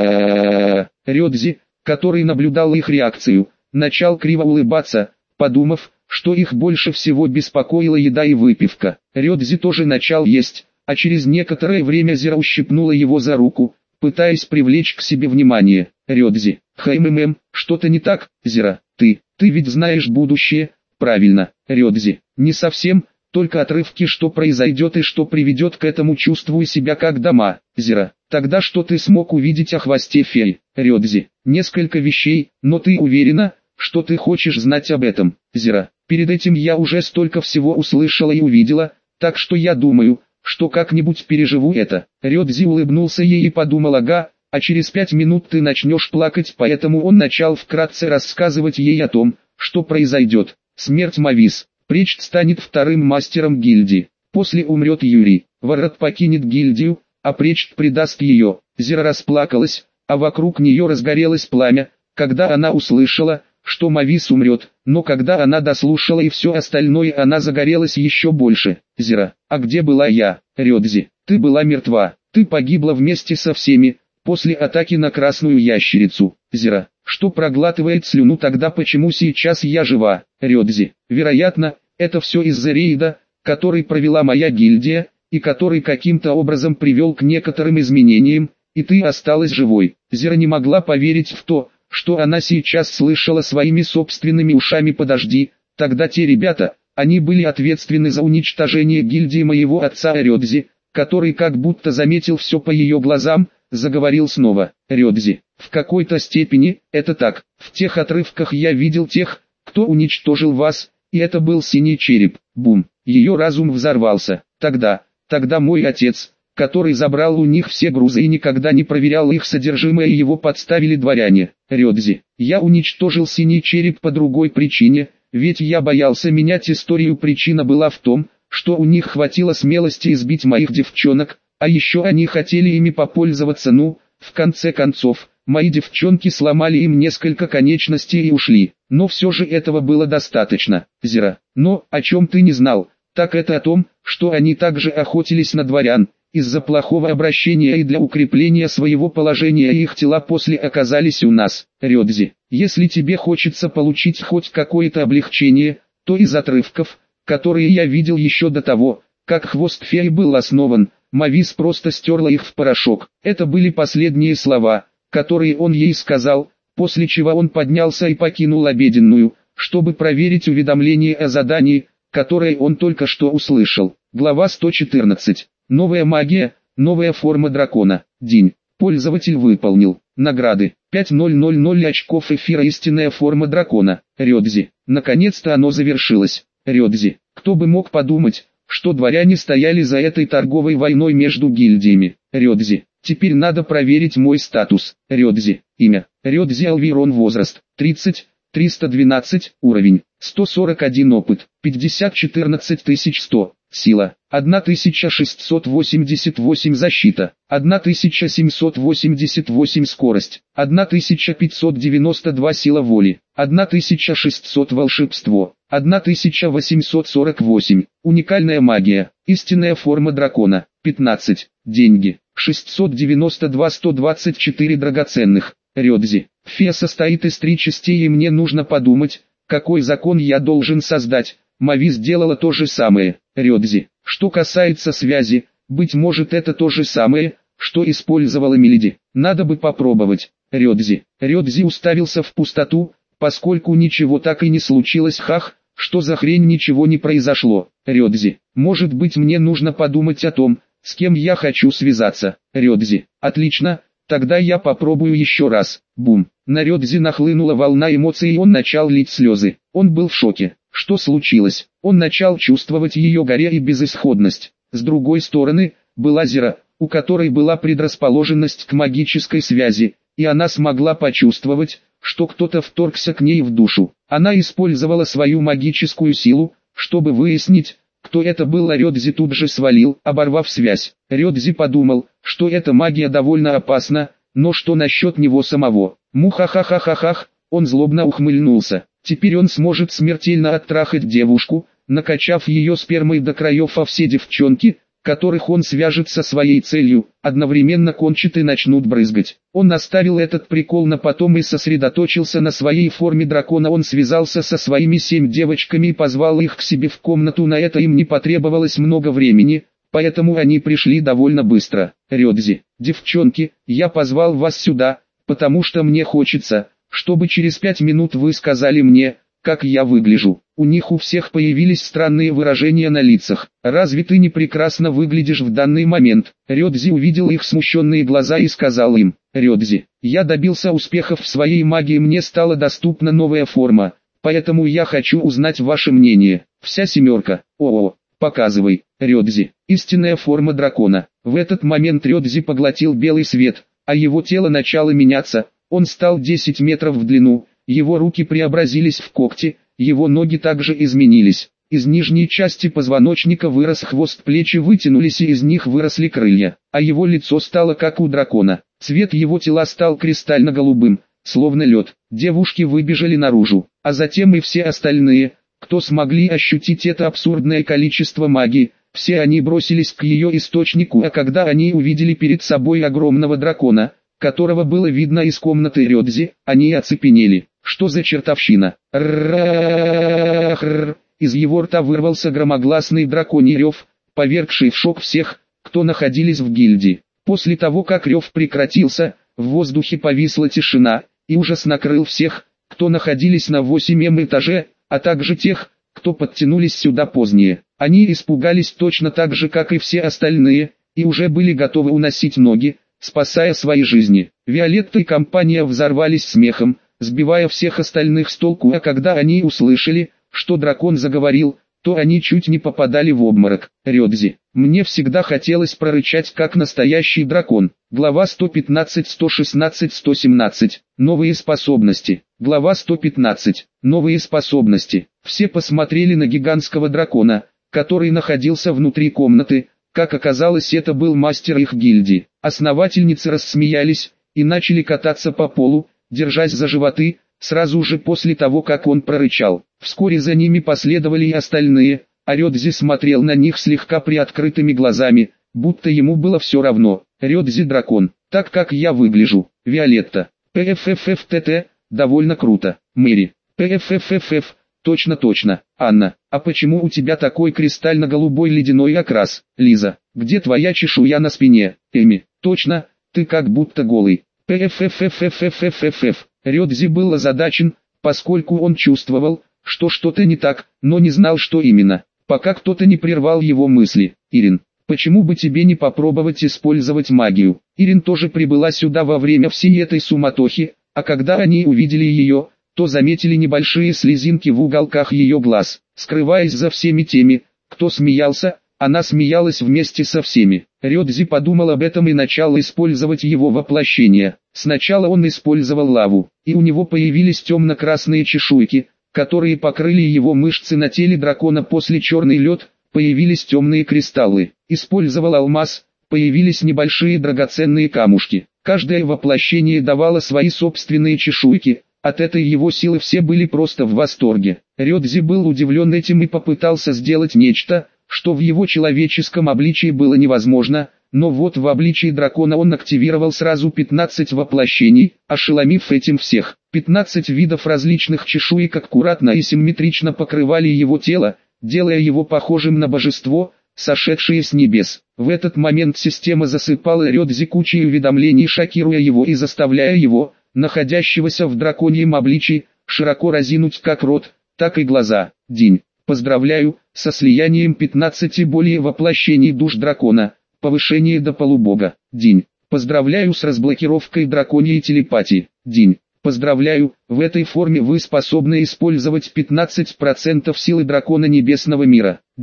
ура! Рёдзи, который наблюдал их реакцию, начал криво улыбаться, подумав, что их больше всего беспокоила еда и выпивка. Рёдзи тоже начал есть, а через некоторое время Зира ущипнула его за руку, пытаясь привлечь к себе внимание. Рёдзи, хммм, что-то не так, Зира, ты, ты ведь знаешь будущее, правильно, Рёдзи, не совсем, только отрывки, что произойдет и что приведет к этому, чувствую себя как дома, Зира. Тогда что ты смог увидеть о хвосте феи, Рёдзи? Несколько вещей, но ты уверена, что ты хочешь знать об этом, Зира? Перед этим я уже столько всего услышала и увидела, так что я думаю, что как-нибудь переживу это. Рёдзи улыбнулся ей и подумал: ага, а через пять минут ты начнешь плакать, поэтому он начал вкратце рассказывать ей о том, что произойдет. Смерть Мавис. Пречт станет вторым мастером гильдии. После умрет Юрий. Ворот покинет гильдию, а Пречт предаст ее. Зира расплакалась, а вокруг нее разгорелось пламя, когда она услышала, что Мавис умрет, но когда она дослушала и все остальное, она загорелась еще больше. Зира, а где была я, Рёдзи? Ты была мертва, ты погибла вместе со всеми, после атаки на красную ящерицу. Зира, что проглатывает слюну, тогда почему сейчас я жива, Рёдзи? Вероятно, это все из-за рейда, который провела моя гильдия, и который каким-то образом привел к некоторым изменениям, и ты осталась живой. Зира не могла поверить в то, что она сейчас слышала своими собственными ушами. Подожди, тогда те ребята, они были ответственны за уничтожение гильдии моего отца. Рёдзи, который как будто заметил все по ее глазам, заговорил снова. Рёдзи, в какой-то степени, это так, в тех отрывках я видел тех, кто уничтожил вас, и это был синий череп. Бум, ее разум взорвался. Тогда, тогда мой отец, который забрал у них все грузы и никогда не проверял их содержимое, и его подставили дворяне. Рёдзи, я уничтожил синий череп по другой причине, ведь я боялся менять историю. Причина была в том, что у них хватило смелости избить моих девчонок, а еще они хотели ими попользоваться. Ну, в конце концов, мои девчонки сломали им несколько конечностей и ушли, но все же этого было достаточно. Зира, но о чем ты не знал, так это о том, что они также охотились на дворян. Из-за плохого обращения и для укрепления своего положения их тела после оказались у нас. Рёдзи, если тебе хочется получить хоть какое-то облегчение, то из отрывков, которые я видел еще до того, как хвост феи был основан, Мавис просто стерла их в порошок. Это были последние слова, которые он ей сказал, после чего он поднялся и покинул обеденную, чтобы проверить уведомление о задании, которое он только что услышал. Глава сто четырнадцать. Новая магия, новая форма дракона. День. Пользователь выполнил. Награды. пять тысяч очков эфира. Истинная форма дракона. Рёдзи. Наконец-то оно завершилось. Рёдзи. Кто бы мог подумать, что дворяне стояли за этой торговой войной между гильдиями. Рёдзи. Теперь надо проверить мой статус. Рёдзи. Имя. Рёдзи Алвирон. Возраст. тридцать. триста двенадцать. Уровень. сто сорок один. Опыт. пятьдесят. четырнадцать тысяч сто. Сила. тысяча шестьсот восемьдесят восемь. Защита. тысяча семьсот восемьдесят восемь. Скорость. тысяча пятьсот девяносто два. Сила воли. тысяча шестьсот. Волшебство. тысяча восемьсот сорок восемь. Уникальная магия. Истинная форма дракона. пятнадцать. Деньги. шестьсот девяносто два. сто двадцать четыре. Драгоценных. Рёдзи. Фея состоит из три частей, и мне нужно подумать, какой закон я должен создать. Мавис сделала то же самое. Рёдзи. Что касается связи, быть может это то же самое, что использовала Миледи. Надо бы попробовать. Рёдзи. Рёдзи уставился в пустоту, поскольку ничего так и не случилось. Хах, что за хрень, ничего не произошло. Рёдзи. Может быть, мне нужно подумать о том, с кем я хочу связаться. Рёдзи. Отлично, тогда я попробую еще раз. Бум. На Рёдзи нахлынула волна эмоций, и он начал лить слезы. Он был в шоке. Что случилось? Он начал чувствовать ее горе и безысходность. С другой стороны, была Зира, у которой была предрасположенность к магической связи, и она смогла почувствовать, что кто-то вторгся к ней в душу. Она использовала свою магическую силу, чтобы выяснить, кто это был, а Рёдзи тут же свалил, оборвав связь. Рёдзи подумал, что эта магия довольно опасна, но что насчет него самого? Мухахахахахах, он злобно ухмыльнулся. Теперь он сможет смертельно оттрахать девушку, накачав ее спермой до краев, а все девчонки, которых он свяжет со своей целью, одновременно кончат и начнут брызгать. Он оставил этот прикол на потом и сосредоточился на своей форме дракона. Он связался со своими семь девочками и позвал их к себе в комнату. На это им не потребовалось много времени, поэтому они пришли довольно быстро. Рёдзи, девчонки, я позвал вас сюда, потому что мне хочется, чтобы через пять минут вы сказали мне, как я выгляжу. У них у всех появились странные выражения на лицах. Разве ты не прекрасно выглядишь в данный момент? Рёдзи увидел их смущенные глаза и сказал им: Рёдзи, я добился успехов в своей магии, мне стала доступна новая форма, поэтому я хочу узнать ваше мнение. Вся семерка. О-о, показывай, Рёдзи. Истинная форма дракона. В этот момент Рёдзи поглотил белый свет, а его тело начало меняться. Он стал десять метров в длину. Его руки преобразились в когти, его ноги также изменились. Из нижней части позвоночника вырос хвост, плечи вытянулись и из них выросли крылья, а его лицо стало как у дракона. Цвет его тела стал кристально-голубым, словно лед. Девушки выбежали наружу, а затем и все остальные, кто смогли ощутить это абсурдное количество магии. Все они бросились к ее источнику, а когда они увидели перед собой огромного дракона, которого было видно из комнаты Рёдзи, они оцепенели. Что за чертовщина? Р-р-р-р-р. Из его рта вырвался громогласный драконий рев, повергший в шок всех, кто находились в гильдии. После того, как рев прекратился, в воздухе повисла тишина, и ужас накрыл всех, кто находились на восьмом этаже, а также тех, кто подтянулись сюда позднее. Они испугались точно так же, как и все остальные, и уже были готовы уносить ноги, спасая свои жизни. Виолетта и компания взорвались смехом, сбивая всех остальных с толку, а когда они услышали, что дракон заговорил, то они чуть не попадали в обморок. Рёдзи, мне всегда хотелось прорычать как настоящий дракон. Глава сто пятнадцать, сто шестнадцать, сто семнадцать. Новые способности. Глава сто пятнадцать. Новые способности. Все посмотрели на гигантского дракона, который находился внутри комнаты. Как оказалось, это был мастер их гильдии. Основательницы рассмеялись и начали кататься по полу, держась за животы, сразу же после того, как он прорычал. Вскоре за ними последовали и остальные, а Рёдзи смотрел на них слегка приоткрытыми глазами, будто ему было все равно. Рёдзи дракон, так как я выгляжу. Виолетта. ПФФФТТ, довольно круто. Мэри. ПФФФФ, точно-точно. Анна, а почему у тебя такой кристально-голубой ледяной окрас? Лиза, где твоя чешуя на спине? Эми, точно, ты как будто голый. ПФФФФФФФ. Рёдзи был озадачен, поскольку он чувствовал, что что-то не так, но не знал, что именно, пока кто-то не прервал его мысли. Ирин, почему бы тебе не попробовать использовать магию? Ирин тоже прибыла сюда во время всей этой суматохи, а когда они увидели ее, то заметили небольшие слезинки в уголках ее глаз. Скрываясь за всеми теми, кто смеялся, она смеялась вместе со всеми. Рёдзи подумал об этом и начал использовать его воплощение. Сначала он использовал лаву, и у него появились темно-красные чешуйки, которые покрыли его мышцы на теле дракона. После черный лед, появились темные кристаллы. Использовал алмаз, появились небольшие драгоценные камушки. Каждое воплощение давало свои собственные чешуйки. От этой его силы все были просто в восторге. Рёдзи был удивлен этим и попытался сделать нечто, что в его человеческом обличии было невозможно, но вот в обличии дракона он активировал сразу пятнадцать воплощений, ошеломив этим всех. пятнадцать видов различных чешуек аккуратно и симметрично покрывали его тело, делая его похожим на божество, сошедшее с небес. В этот момент система засыпала Рёдзи кучей уведомлений, шокируя его и заставляя его, находящегося в драконьем обличии, широко разинуть как рот, так и глаза. День. Поздравляю, со слиянием пятнадцати более воплощений душ дракона, повышение до полубога. День. Поздравляю с разблокировкой драконьей телепатии. День. Поздравляю, в этой форме вы способны использовать пятнадцать процентов силы дракона небесного мира. День.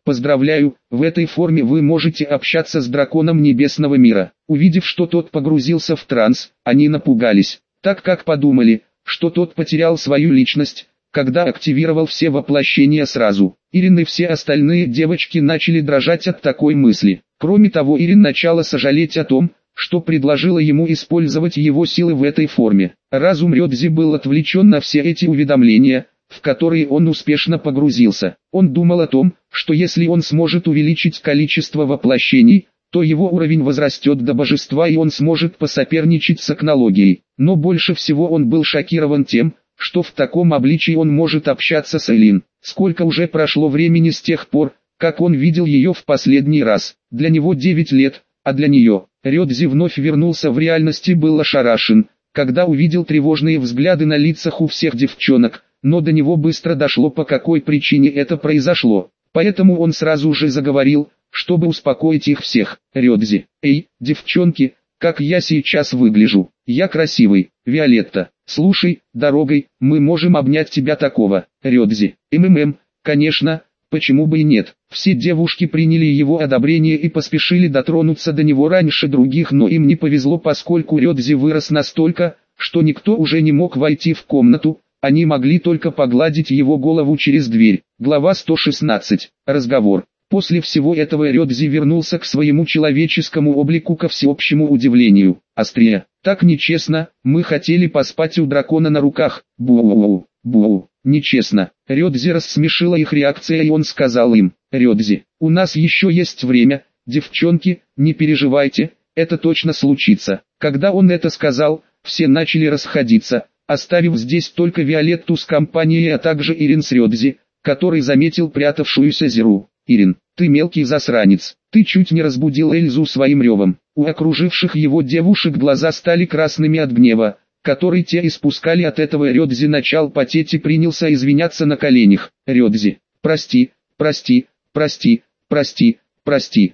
Поздравляю, в этой форме вы можете общаться с драконом небесного мира. Увидев, что тот погрузился в транс, они напугались, так как подумали, что тот потерял свою личность, когда активировал все воплощения сразу. Ирин и все остальные девочки начали дрожать от такой мысли. Кроме того, Ирин начала сожалеть о том, что предложила ему использовать его силы в этой форме. Разум Рёдзи был отвлечен на все эти уведомления, в которые он успешно погрузился. Он думал о том, что если он сможет увеличить количество воплощений, то его уровень возрастет до божества и он сможет посоперничать с акнологией. Но больше всего он был шокирован тем, что в таком обличии он может общаться с Элин. Сколько уже прошло времени с тех пор, как он видел ее в последний раз. Для него девять лет, а для нее. Рёдзи вновь вернулся в реальность и был ошарашен, когда увидел тревожные взгляды на лицах у всех девчонок, но до него быстро дошло, по какой причине это произошло. Поэтому он сразу же заговорил, чтобы успокоить их всех. Рёдзи: «Эй, девчонки, как я сейчас выгляжу? Я красивый. Виолетта, слушай, дорогой, мы можем обнять тебя такого». Рёдзи: «МММ, конечно, почему бы и нет». Все девушки приняли его одобрение и поспешили дотронуться до него раньше других, но им не повезло, поскольку Рёдзи вырос настолько, что никто уже не мог войти в комнату. Они могли только погладить его голову через дверь. Глава сто шестнадцать. Разговор. После всего этого Рёдзи вернулся к своему человеческому облику, ко всеобщему удивлению. «Острия, так нечестно, мы хотели поспать у дракона на руках». Бу-у-у, бу, нечестно. Рёдзи рассмешила их реакция, и он сказал им: «Рёдзи, у нас еще есть время, девчонки, не переживайте, это точно случится». Когда он это сказал, все начали расходиться, оставив здесь только Виолетту с компанией, а также Ирин с Рёдзи, который заметил прятавшуюся Зиру. «Ирин, ты мелкий засранец, ты чуть не разбудил Эльзу своим ревом». У окруживших его девушек глаза стали красными от гнева, который те испускали от этого. Рёдзи начал потеть и принялся извиняться на коленях. «Рёдзи, прости, прости, прости, прости, прости,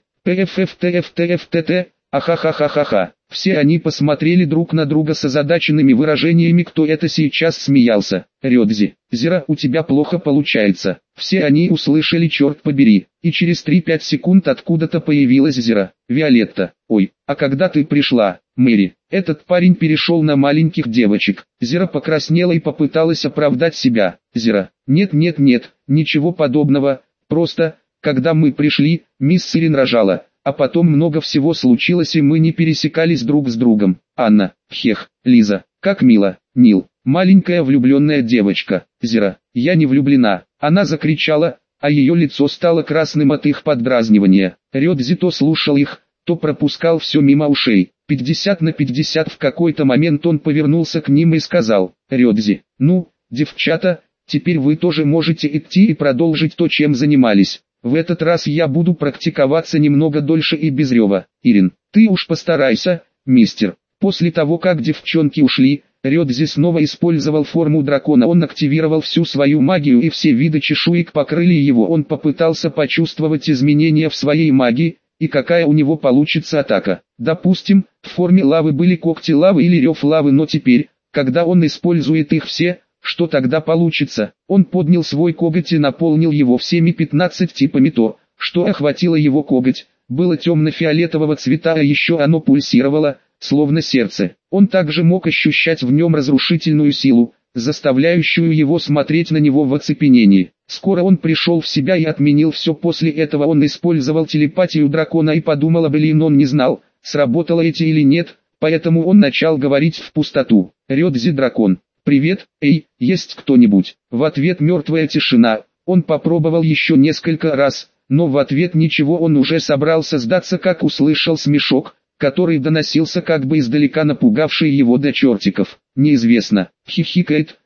ПФФТФТФТТ, ахахахахаха». Все они посмотрели друг на друга с озадаченными выражениями, кто это сейчас смеялся. «Рёдзи, Зира, у тебя плохо получается». Все они услышали «черт побери», и через три-пять секунд откуда-то появилась Зира. «Виолетта, ой, а когда ты пришла, Мэри?» Этот парень перешел на маленьких девочек. Зира покраснела и попыталась оправдать себя. «Зира, нет-нет-нет, ничего подобного, просто, когда мы пришли, мисс Ирин рожала. А потом много всего случилось, и мы не пересекались друг с другом. Анна, хех, Лиза, как мило, Нил, маленькая влюбленная девочка. Зира, я не влюблена». Она закричала, а ее лицо стало красным от их поддразнивания. Рёдзи то слушал их, то пропускал все мимо ушей. пятьдесят на пятьдесят. В какой-то момент он повернулся к ним и сказал: «Рёдзи, ну, девчата, теперь вы тоже можете идти и продолжить то, чем занимались. В этот раз я буду практиковаться немного дольше и без рева. Ирин, ты уж постарайся, мистер». После того, как девчонки ушли, Рёдзи снова использовал форму дракона. Он активировал всю свою магию, и все виды чешуек покрыли его. Он попытался почувствовать изменения в своей магии, и какая у него получится атака. Допустим, в форме лавы были когти лавы или рев лавы, но теперь, когда он использует их все, что тогда получится? Он поднял свой коготь и наполнил его всеми пятнадцать типами. То, что охватило его коготь, было темно-фиолетового цвета, а еще оно пульсировало, словно сердце. Он также мог ощущать в нем разрушительную силу, заставляющую его смотреть на него в оцепенении. Скоро он пришел в себя и отменил все. После этого он использовал телепатию дракона и подумал об Элин. Он не знал, сработало эти или нет, поэтому он начал говорить в пустоту. «Рёдзи дракон, привет, эй, есть кто-нибудь?» В ответ мертвая тишина. Он попробовал еще несколько раз, но в ответ ничего. Он уже собрался сдаться, как услышал смешок, который доносился как бы издалека, напугавший его до чертиков. «Неизвестно, хихикает,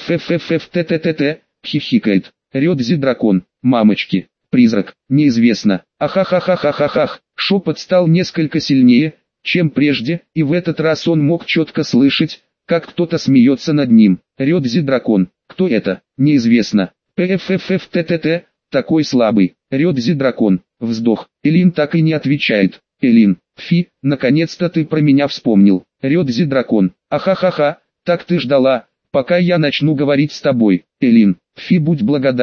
пффффттт, хихикает, Рёдзи дракон, мамочки, призрак, неизвестно, ахахахахахах». Шепот стал несколько сильнее, чем прежде, и в этот раз он мог четко слышать, как кто-то смеется над ним. «Рёдзи дракон, кто это? Неизвестно, пфффттт, такой слабый, Рёдзи дракон». Вздох. Элин так и не отвечает. «Элин, фи, наконец-то ты про меня вспомнил. Рёдзи дракон, ахахаха, так ты ждала, пока я начну говорить с тобой». «Элин, фи, будь благодарен,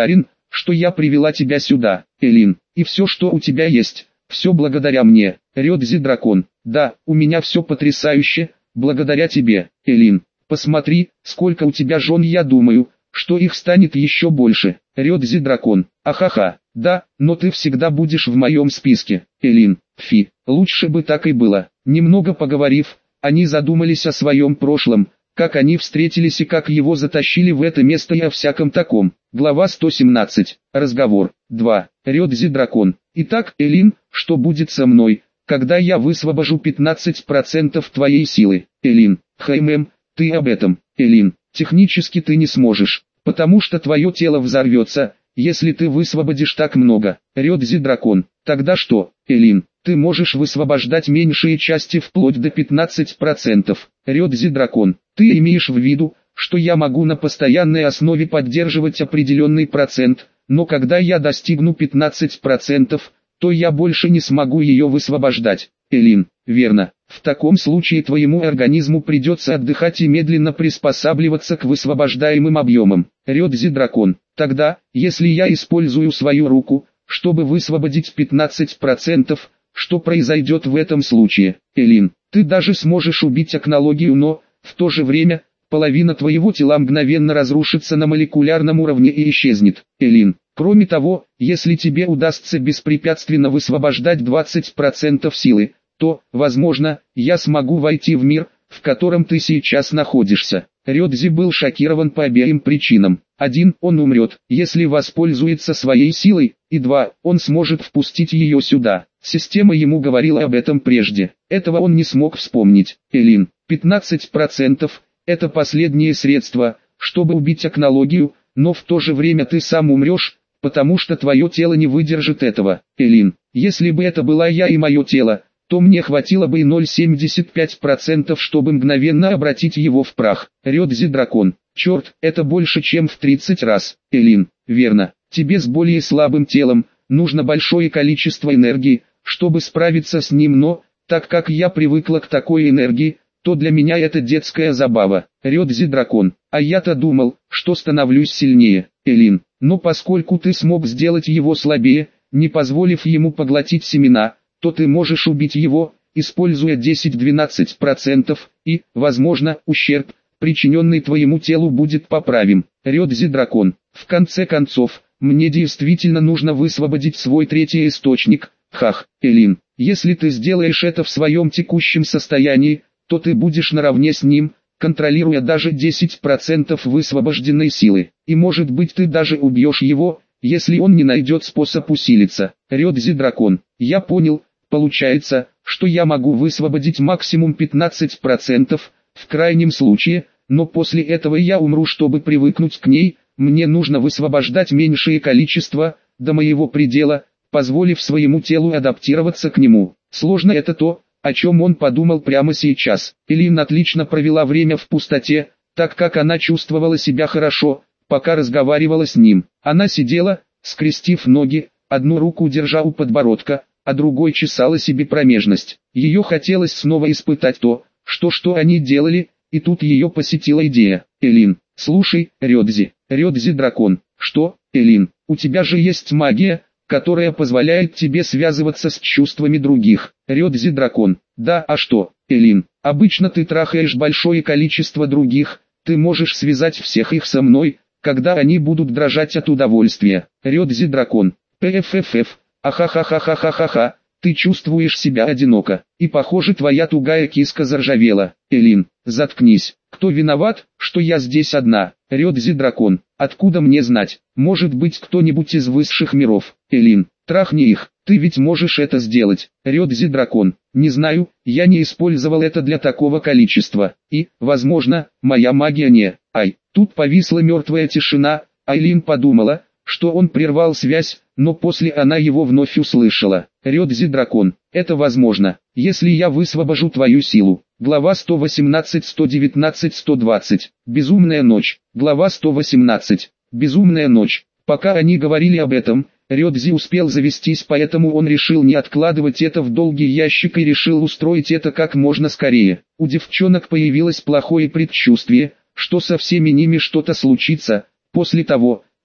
что я привела тебя сюда, Элин, и все, что у тебя есть, все благодаря мне, Рёдзи дракон. Да, у меня все потрясающе, благодаря тебе, Элин. Посмотри, сколько у тебя жен, я думаю, что их станет еще больше, Рёдзи дракон. Ахаха, да, но ты всегда будешь в моем списке, Элин. Фи, лучше бы так и было. Немного поговорив, они задумались о своем прошлом, как они встретились и как его затащили в это место и о всяком таком. Глава сто семнадцать. Разговор. два. Рёдзи дракон. Итак, Элин, что будет со мной, когда я высвобожу пятнадцать процентов твоей силы? Элин. Хм, ты об этом, Элин. Технически ты не сможешь, потому что твое тело взорвется, если ты высвободишь так много. Рёдзи дракон. Тогда что, Элин? Ты можешь высвобождать меньшие части вплоть до пятнадцати процентов. Рёдзи дракон. Ты имеешь в виду, что я могу на постоянной основе поддерживать определенный процент, но когда я достигну пятнадцати процентов, то я больше не смогу ее высвобождать. Элин. Верно. В таком случае твоему организму придется отдыхать и медленно приспосабливаться к высвобождаемым объемам. Рёдзи дракон. Тогда, если я использую свою руку, чтобы высвободить пятнадцать процентов, что произойдет в этом случае? Элин. Ты даже сможешь убить акнологию, но, в то же время, половина твоего тела мгновенно разрушится на молекулярном уровне и исчезнет. Элин. Кроме того, если тебе удастся беспрепятственно высвобождать двадцать процентов силы, то, возможно, я смогу войти в мир, в котором ты сейчас находишься. Рёдзи был шокирован по обеим причинам. Один, он умрет, если воспользуется своей силой, и два, он сможет впустить ее сюда. Система ему говорила об этом прежде. Этого он не смог вспомнить. Элин. пятнадцать процентов – это последнее средство, чтобы убить акнологию, но в то же время ты сам умрешь, потому что твое тело не выдержит этого. Элин. Если бы это была я и мое тело, то мне хватило бы и ноль целых семьдесят пять сотых процента, чтобы мгновенно обратить его в прах. Рёдзи дракон. Черт, это больше чем в тридцать раз. Элин. Верно. Тебе с более слабым телом нужно большое количество энергии, чтобы справиться с ним, но, так как я привыкла к такой энергии, то для меня это детская забава. Рёдзи дракон. А я-то думал, что становлюсь сильнее. Элин. Но поскольку ты смог сделать его слабее, не позволив ему поглотить семена, то ты можешь убить его, используя десять-двенадцать процентов, и, возможно, ущерб, причиненный твоему телу, будет поправим. Рёдзи дракон. В конце концов, мне действительно нужно высвободить свой третий источник. Хах, Элин. Если ты сделаешь это в своем текущем состоянии, то ты будешь наравне с ним, контролируя даже десять процентов высвобожденной силы. И может быть ты даже убьешь его, если он не найдет способ усилиться. Рёдзи дракон. Я понял. Получается, что я могу высвободить максимум пятнадцать процентов, в крайнем случае, но после этого я умру, чтобы привыкнуть к ней, мне нужно высвобождать меньшее количество, до моего предела, позволив своему телу адаптироваться к нему. Сложно это то, о чем он подумал прямо сейчас. Элин отлично провела время в пустоте, так как она чувствовала себя хорошо, пока разговаривала с ним. Она сидела, скрестив ноги, одну руку держа у подбородка, а другой чесала себе промежность. Ее хотелось снова испытать то, что что они делали, и тут ее посетила идея. Элин, слушай, Рёдзи, Рёдзи дракон, что, Элин, у тебя же есть магия, которая позволяет тебе связываться с чувствами других. Рёдзи дракон, да, а что, Элин, обычно ты трахаешь большое количество других, ты можешь связать всех их со мной, когда они будут дрожать от удовольствия. Рёдзи дракон, пффф. Ахахахахахаха, ты чувствуешь себя одиноко, и похоже твоя тугая киска заржавела. Элин, заткнись, кто виноват, что я здесь одна? Рёдзи дракон, откуда мне знать, может быть кто-нибудь из высших миров. Элин, трахни их, ты ведь можешь это сделать. Рёдзи дракон, не знаю, я не использовал это для такого количества, и, возможно, моя магия не... Ай, тут повисла мертвая тишина, а Элин подумала, что он прервал связь, но после она его вновь услышала. Рёдзи дракон, это возможно, если я высвобожу твою силу. Глава сто восемнадцать, сто девятнадцать, сто двадцать. Безумная ночь. Глава сто восемнадцать. Безумная ночь. Пока они говорили об этом, Рёдзи успел завестись, поэтому он решил не откладывать это в долгий ящик и решил устроить это как можно скорее. У девчонок появилось плохое предчувствие, что со всеми ними что-то случится, после того,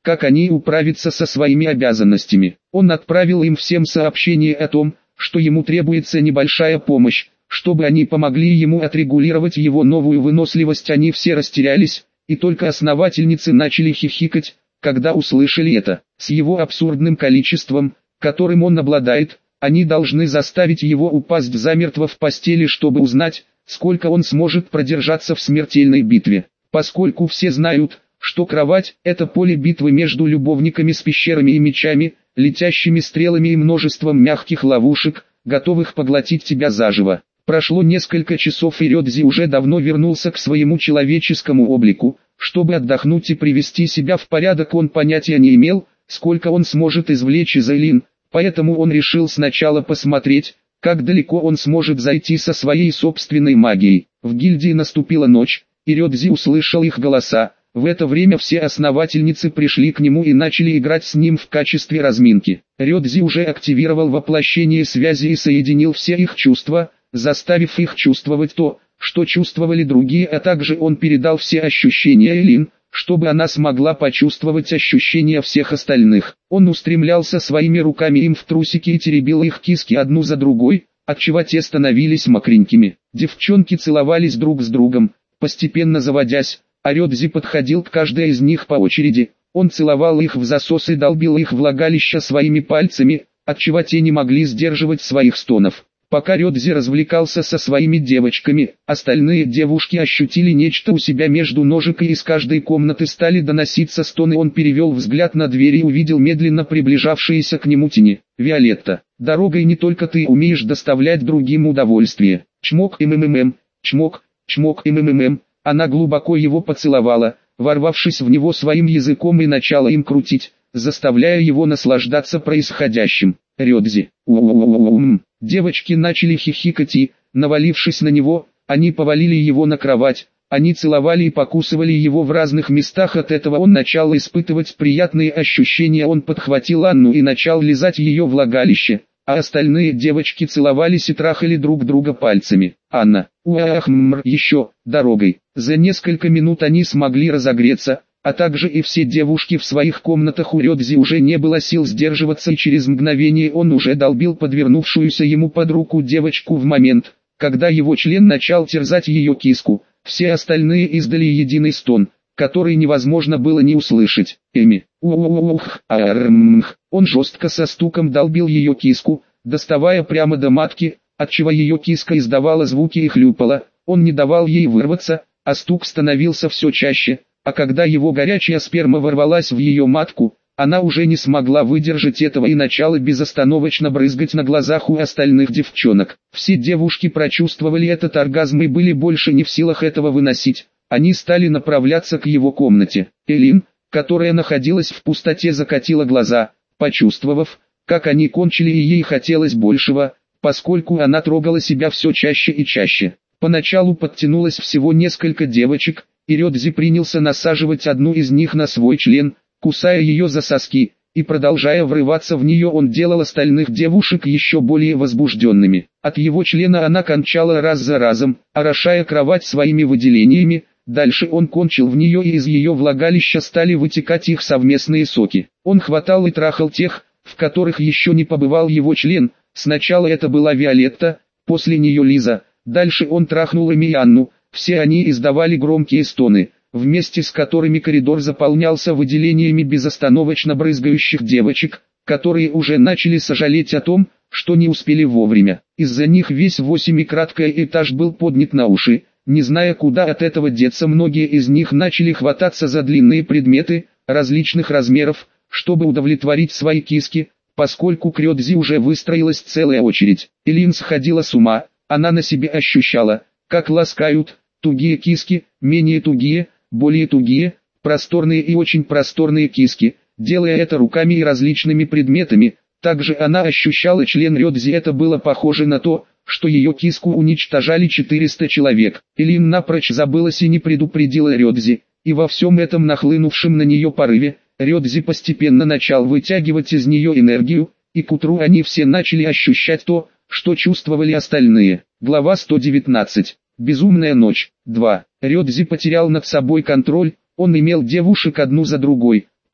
как они управятся со своими обязанностями. Он отправил им всем сообщение о том, что ему требуется небольшая помощь, чтобы они помогли ему отрегулировать его новую выносливость. Они все растерялись, и только основательницы начали хихикать, когда услышали это. С его абсурдным количеством, которым он обладает, они должны заставить его упасть замертво в постели, чтобы узнать, сколько он сможет продержаться в смертельной битве. Поскольку все знают, что кровать – это поле битвы между любовниками с пещерами и мечами, летящими стрелами и множеством мягких ловушек, готовых поглотить тебя заживо. Прошло несколько часов, и Рёдзи уже давно вернулся к своему человеческому облику. Чтобы отдохнуть и привести себя в порядок, он понятия не имел, сколько он сможет извлечь из Элин, поэтому он решил сначала посмотреть, как далеко он сможет зайти со своей собственной магией. В гильдии наступила ночь, и Рёдзи услышал их голоса. В это время все основательницы пришли к нему и начали играть с ним в качестве разминки. Рёдзи уже активировал воплощение связи и соединил все их чувства, заставив их чувствовать то, что чувствовали другие, а также он передал все ощущения Элин, чтобы она смогла почувствовать ощущения всех остальных. Он устремлялся своими руками им в трусики и теребил их киски одну за другой, отчего те становились мокренькими. Девчонки целовались друг с другом, постепенно заводясь, а Рёдзи подходил к каждой из них по очереди. Он целовал их в засос и долбил их влагалища своими пальцами, отчего те не могли сдерживать своих стонов. Пока Рёдзи развлекался со своими девочками, остальные девушки ощутили нечто у себя между ножек, и из каждой комнаты стали доноситься стоны. Он перевел взгляд на дверь и увидел медленно приближавшиеся к нему тени. «Виолетта, дорогой не только ты умеешь доставлять другим удовольствие». Чмок ммм, чмок, чмок ммм. Она глубоко его поцеловала, ворвавшись в него своим языком, и начала им крутить, заставляя его наслаждаться происходящим. Рёдзи. У-у-у-у-у-ум. Девочки начали хихикать и, навалившись на него, они повалили его на кровать. Они целовали и покусывали его в разных местах. От этого он начал испытывать приятные ощущения. Он подхватил Анну и начал лизать ее влагалище, а остальные девочки целовались и трахали друг друга пальцами. Анна. Уахмр. Еще, дорогой. За несколько минут они смогли разогреться, а также и все девушки в своих комнатах. У Рёдзи уже не было сил сдерживаться, и через мгновение он уже долбил подвернувшуюся ему под руку девочку. В момент, когда его член начал терзать ее киску, все остальные издали единый стон, который невозможно было не услышать. Эми. Ух, армх. Он жестко со стуком долбил ее киску, доставая прямо до матки, отчего ее киска издавала звуки и хлюпала. Он не давал ей вырваться, а стук становился все чаще. А когда его горячая сперма ворвалась в ее матку, она уже не смогла выдержать этого и начала безостановочно брызгать на глазах у остальных девчонок. Все девушки прочувствовали этот оргазм и были больше не в силах этого выносить. Они стали направляться к его комнате. Элин, которая находилась в пустоте, закатила глаза, почувствовав, как они кончили, и ей хотелось большего, поскольку она трогала себя все чаще и чаще. Поначалу подтянулось всего несколько девочек, и Рёдзи принялся насаживать одну из них на свой член, кусая ее за соски, и продолжая врываться в нее, он делал остальных девушек еще более возбужденными. От его члена она кончала раз за разом, орошая кровать своими выделениями. Дальше он кончил в нее, и из ее влагалища стали вытекать их совместные соки. Он хватал и трахал тех, в которых еще не побывал его член. Сначала это была Виолетта, после нее Лиза, дальше он трахнул Эми и Анну. Все они издавали громкие стоны, вместе с которыми коридор заполнялся выделениями безостановочно брызгающих девочек, которые уже начали сожалеть о том, что не успели вовремя. Из-за них весь восьмикратный этаж был поднят на уши. Не зная, куда от этого деться, многие из них начали хвататься за длинные предметы различных размеров, чтобы удовлетворить свои киски, поскольку к Рёдзи уже выстроилась целая очередь. Элин сходила с ума, она на себе ощущала, как ласкают тугие киски, менее тугие, более тугие, просторные и очень просторные киски, делая это руками и различными предметами. Также она ощущала член Рёдзи. Это было похоже на то, что ее киску уничтожали четыреста человек. Элин напрочь забылась и не предупредила Рёдзи, и во всем этом нахлынувшем на нее порыве, Рёдзи постепенно начал вытягивать из нее энергию, и к утру они все начали ощущать то, что чувствовали остальные. Глава сто девятнадцать. Безумная ночь. два. Рёдзи потерял над собой контроль, он имел девушек одну за другой,